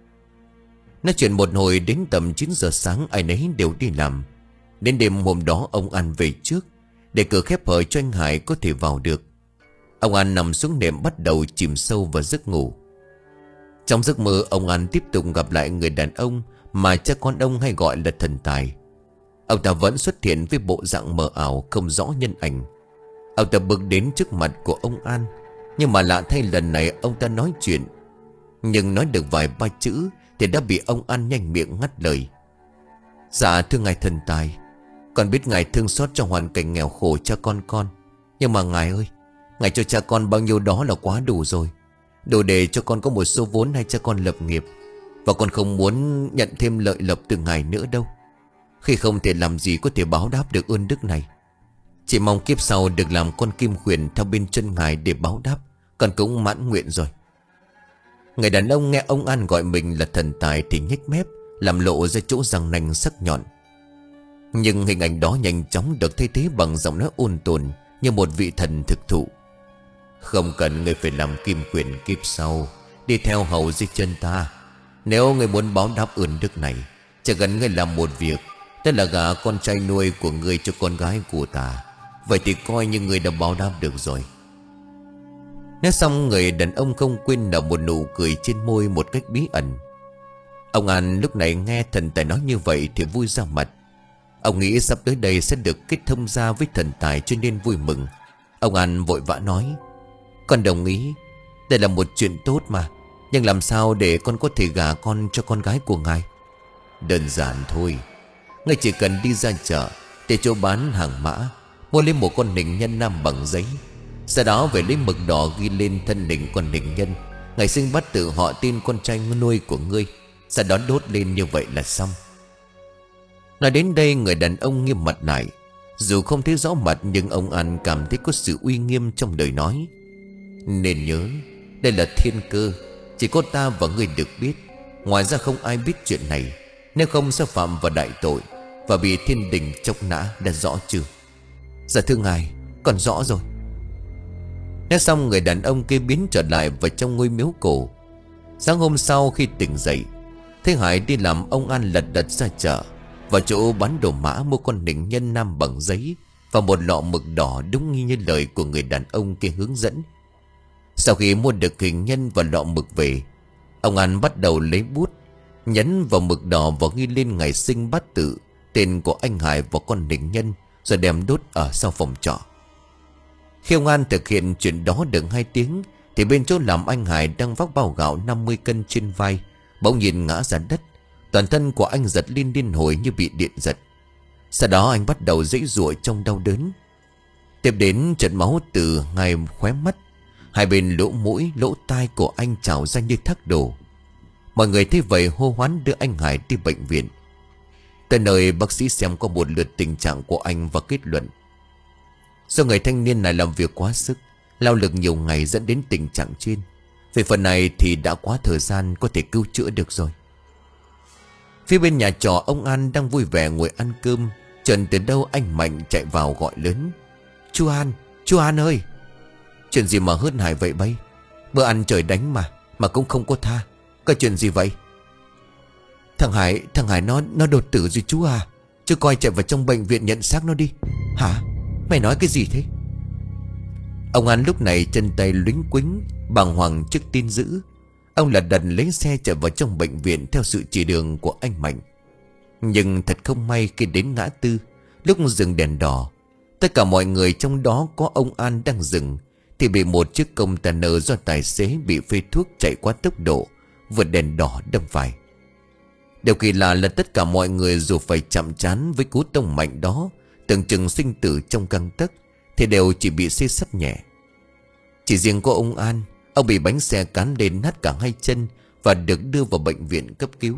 Nói chuyện một hồi đến tầm chín giờ sáng ai nấy đều đi làm. Đến đêm hôm đó ông An về trước, để cửa khép hờ cho anh Hải có thể vào được. Ông An nằm xuống nệm bắt đầu chìm sâu vào giấc ngủ. Trong giấc mơ, ông An tiếp tục gặp lại người đàn ông mà cha con ông hay gọi là thần tài. Ông ta vẫn xuất hiện với bộ dạng mờ ảo không rõ nhân ảnh. Ông ta bước đến trước mặt của ông An, nhưng mà lạ thay lần này ông ta nói chuyện, nhưng nói được vài ba chữ thì đã bị ông An nhanh miệng ngắt lời. Dạ thưa ngài thần tài, con biết ngài thương xót cho hoàn cảnh nghèo khổ cha con con, nhưng mà ngài ơi, ngài cho cha con bao nhiêu đó là quá đủ rồi, đủ để cho con có một số vốn hay cha con lập nghiệp. Và con không muốn nhận thêm lợi lộc từ ngài nữa đâu, khi không thể làm gì có thể báo đáp được ơn đức này. Chỉ mong kiếp sau được làm con kim khuyển theo bên chân ngài để báo đáp, con cũng mãn nguyện rồi. Người đàn ông nghe ông An gọi mình là thần tài thì nhếch mép, làm lộ ra chỗ răng nanh sắc nhọn. Nhưng hình ảnh đó nhanh chóng được thay thế bằng giọng nói ôn tồn như một vị thần thực thụ. Không cần người phải làm kim khuyển kiếp sau, đi theo hầu dưới chân ta. Nếu người muốn báo đáp ơn đức này, chỉ cần người làm một việc, tức là gả con trai nuôi của người cho con gái của ta, vậy thì coi như người đã báo đáp được rồi. Nói xong, người đàn ông không quên nở một nụ cười trên môi một cách bí ẩn. Ông An lúc này nghe thần tài nói như vậy thì vui ra mặt. Ông nghĩ sắp tới đây sẽ được kết thông gia với thần tài cho nên vui mừng. Ông An vội vã nói: Con đồng ý, đây là một chuyện tốt mà, nhưng làm sao để con có thể gả con cho con gái của ngài? Đơn giản thôi. Ngài chỉ cần đi ra chợ, để chỗ bán hàng mã, mua lấy một con nịnh nhân nam bằng giấy, sau đó về lấy mực đỏ ghi lên thân nịnh con nịnh nhân, ngày sinh bắt tự họ tin con trai nuôi của ngươi, sau đó đốt lên như vậy là xong. Nói đến đây, người đàn ông nghiêm mặt lại. Dù không thấy rõ mặt, nhưng ông An cảm thấy có sự uy nghiêm trong lời nói. Nên nhớ, đây là thiên cơ, chỉ có ta và ngươi được biết, ngoài ra không ai biết chuyện này. Nếu không sẽ phạm vào đại tội và bị thiên đình chọc nã, đã rõ chưa? Dạ thưa ngài, con rõ rồi. Nói xong người đàn ông kia biến trở lại vào trong ngôi miếu cổ. Sáng hôm sau khi tỉnh dậy, thấy Hải đi làm ông An lật đật ra chợ, vào chỗ bán đồ mã mua con nịnh nhân nam bằng giấy và một lọ mực đỏ, đúng như lời của người đàn ông kia hướng dẫn. Sau khi mua được hình nhân và lọ mực về, ông An bắt đầu lấy bút nhấn vào mực đỏ và ghi lên ngày sinh bát tự, tên của anh Hải và con nịnh nhân, rồi đem đốt ở sau phòng trọ. Khi ông An thực hiện chuyện đó được hai tiếng, thì bên chỗ làm anh Hải đang vác bao gạo năm mươi cân trên vai, bỗng nhìn ngã ra đất. Toàn thân của anh giật lên điên hồi như bị điện giật. Sau đó anh bắt đầu giãy giụa trong đau đớn. Tiếp đến trận máu từ ngay khóe mắt, hai bên lỗ mũi, lỗ tai của anh trào ra như thác đổ. Mọi người thấy vậy hô hoán đưa anh Hải đi bệnh viện. Tới nơi bác sĩ xem qua một lượt tình trạng của anh và kết luận: do người thanh niên này làm việc quá sức, lao lực nhiều ngày dẫn đến tình trạng trên. Về phần này thì đã quá thời gian có thể cứu chữa được rồi. Phía bên nhà trọ, ông An đang vui vẻ ngồi ăn cơm, chợt từ đâu anh Mạnh chạy vào gọi lớn: Chú An, chú An ơi! Chuyện gì mà hớt hải vậy bay? Bữa ăn trời đánh mà, mà cũng không có tha. Có chuyện gì vậy? Thằng Hải, thằng Hải nó nó đột tử rồi chú à. Chú coi chạy vào trong bệnh viện nhận xác nó đi. Hả? Mày nói cái gì thế? Ông An lúc này chân tay luống quĩnh, bàng hoàng trước tin dữ. Ông lật đật lấy xe chạy vào trong bệnh viện theo sự chỉ đường của anh Mạnh. Nhưng thật không may khi đến ngã tư, lúc dừng đèn đỏ, tất cả mọi người trong đó có ông An đang dừng, thì bị một chiếc container do tài xế bị phê thuốc chạy quá tốc độ vượt đèn đỏ đâm phải. Điều kỳ lạ là tất cả mọi người dù phải chạm trán với cú tông mạnh đó, tưởng chừng sinh tử trong gang tấc, thì đều chỉ bị xê sắt nhẹ. Chỉ riêng có ông An, ông bị bánh xe cán lên nát cả hai chân và được đưa vào bệnh viện cấp cứu.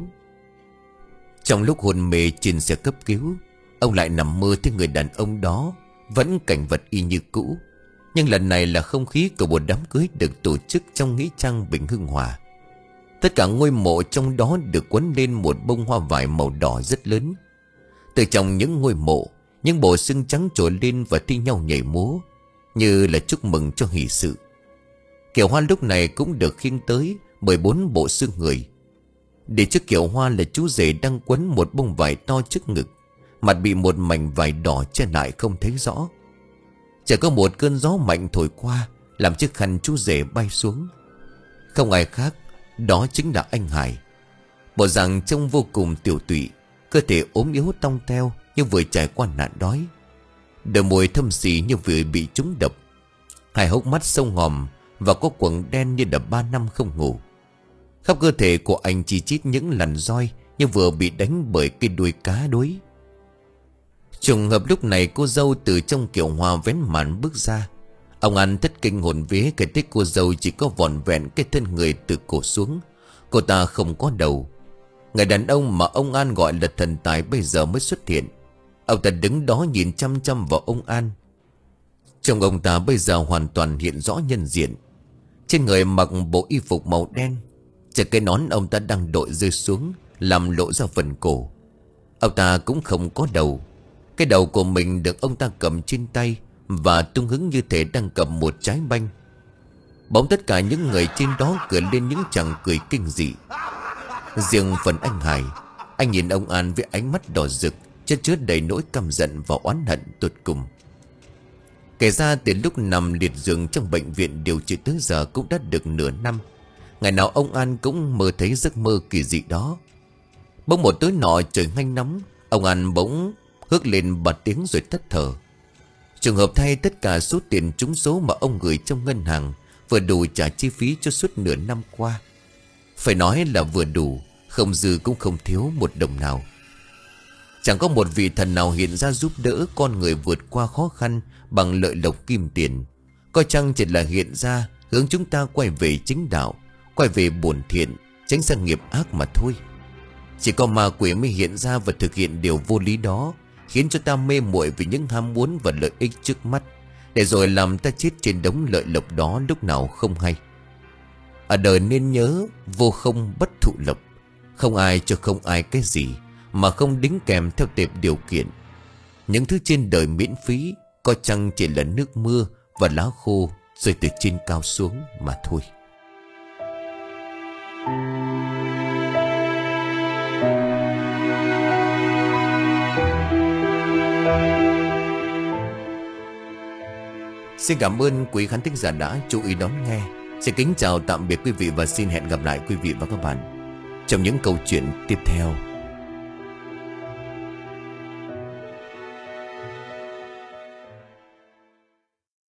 Trong lúc hôn mê trên xe cấp cứu, ông lại nằm mơ thấy người đàn ông đó vẫn cảnh vật y như cũ, nhưng lần này là không khí của một đám cưới được tổ chức trong nghĩa trang Bình Hưng Hòa. Tất cả ngôi mộ trong đó được quấn lên một bông hoa vải màu đỏ rất lớn. Từ trong những ngôi mộ, những bộ xương trắng trồi lên và thi nhau nhảy múa, như là chúc mừng cho hỷ sự. Kiệu hoa lúc này cũng được khiêng tới bởi bốn bộ xương người. Để trước kiệu hoa là chú rể đang quấn một bông vải to trước ngực, mặt bị một mảnh vải đỏ che lại không thấy rõ. Chỉ có một cơn gió mạnh thổi qua làm chiếc khăn chú rể bay xuống. Không ai khác, đó chính là anh Hải. Bộ dạng trông vô cùng tiểu tụy, cơ thể ốm yếu tong teo như vừa trải qua nạn đói, đôi môi thâm xì như vừa bị trúng độc, hai hốc mắt sâu hòm và có quầng đen như đã ba năm không ngủ. Khắp cơ thể của anh chỉ chít những lằn roi như vừa bị đánh bởi cái đuôi cá đuối. Trùng hợp lúc này cô dâu từ trong kiệu hoa vén màn bước ra. Ông An thất kinh hồn vía khi thấy cô dâu chỉ có vỏn vẹn cái thân người từ cổ xuống. Cô ta không có đầu. Người đàn ông mà ông An gọi là thần tài bây giờ mới xuất hiện. Ông ta đứng đó nhìn chăm chăm vào ông An. Trông ông ta bây giờ hoàn toàn hiện rõ nhân diện. Trên người mặc bộ y phục màu đen, chỉ cái nón ông ta đang đội rơi xuống làm lộ ra phần cổ. Ông ta cũng không có đầu. Cái đầu của mình được ông ta cầm trên tay và tung hứng như thể đang cầm một trái banh. Bỗng tất cả những người trên đó cười lên những chàng cười kinh dị. Riêng phần anh Hải, anh nhìn ông An với ánh mắt đỏ rực, chất chứa đầy nỗi căm giận và oán hận tột cùng. Kể ra từ lúc nằm liệt giường trong bệnh viện điều trị tới giờ cũng đã được nửa năm. Ngày nào ông An cũng mơ thấy giấc mơ kỳ dị đó. Bỗng một tối nọ trời hanh nóng, ông An bỗng hước lên ba tiếng rồi tắt thở. Trường hợp thay, tất cả số tiền trúng số mà ông gửi trong ngân hàng vừa đủ trả chi phí cho suốt nửa năm qua. Phải nói là vừa đủ, không dư cũng không thiếu một đồng nào. Chẳng có một vị thần nào hiện ra giúp đỡ con người vượt qua khó khăn bằng lợi lộc kim tiền. Coi chăng chỉ là hiện ra hướng chúng ta quay về chính đạo, quay về bổn thiện, tránh sang nghiệp ác mà thôi. Chỉ có ma quỷ mới hiện ra và thực hiện điều vô lý đó, khiến cho ta mê muội vì những ham muốn và lợi ích trước mắt, để rồi làm ta chết trên đống lợi lộc đó lúc nào không hay. Ở đời nên nhớ vô không bất thụ lộc, không ai cho không ai cái gì mà không đính kèm theo tệp điều kiện. Những thứ trên đời miễn phí có chăng chỉ là nước mưa và lá khô rơi từ trên cao xuống mà thôi. Xin cảm ơn quý khán thính giả đã chú ý đón nghe. Xin kính chào tạm biệt quý vị và xin hẹn gặp lại quý vị và các bạn trong những câu chuyện tiếp theo.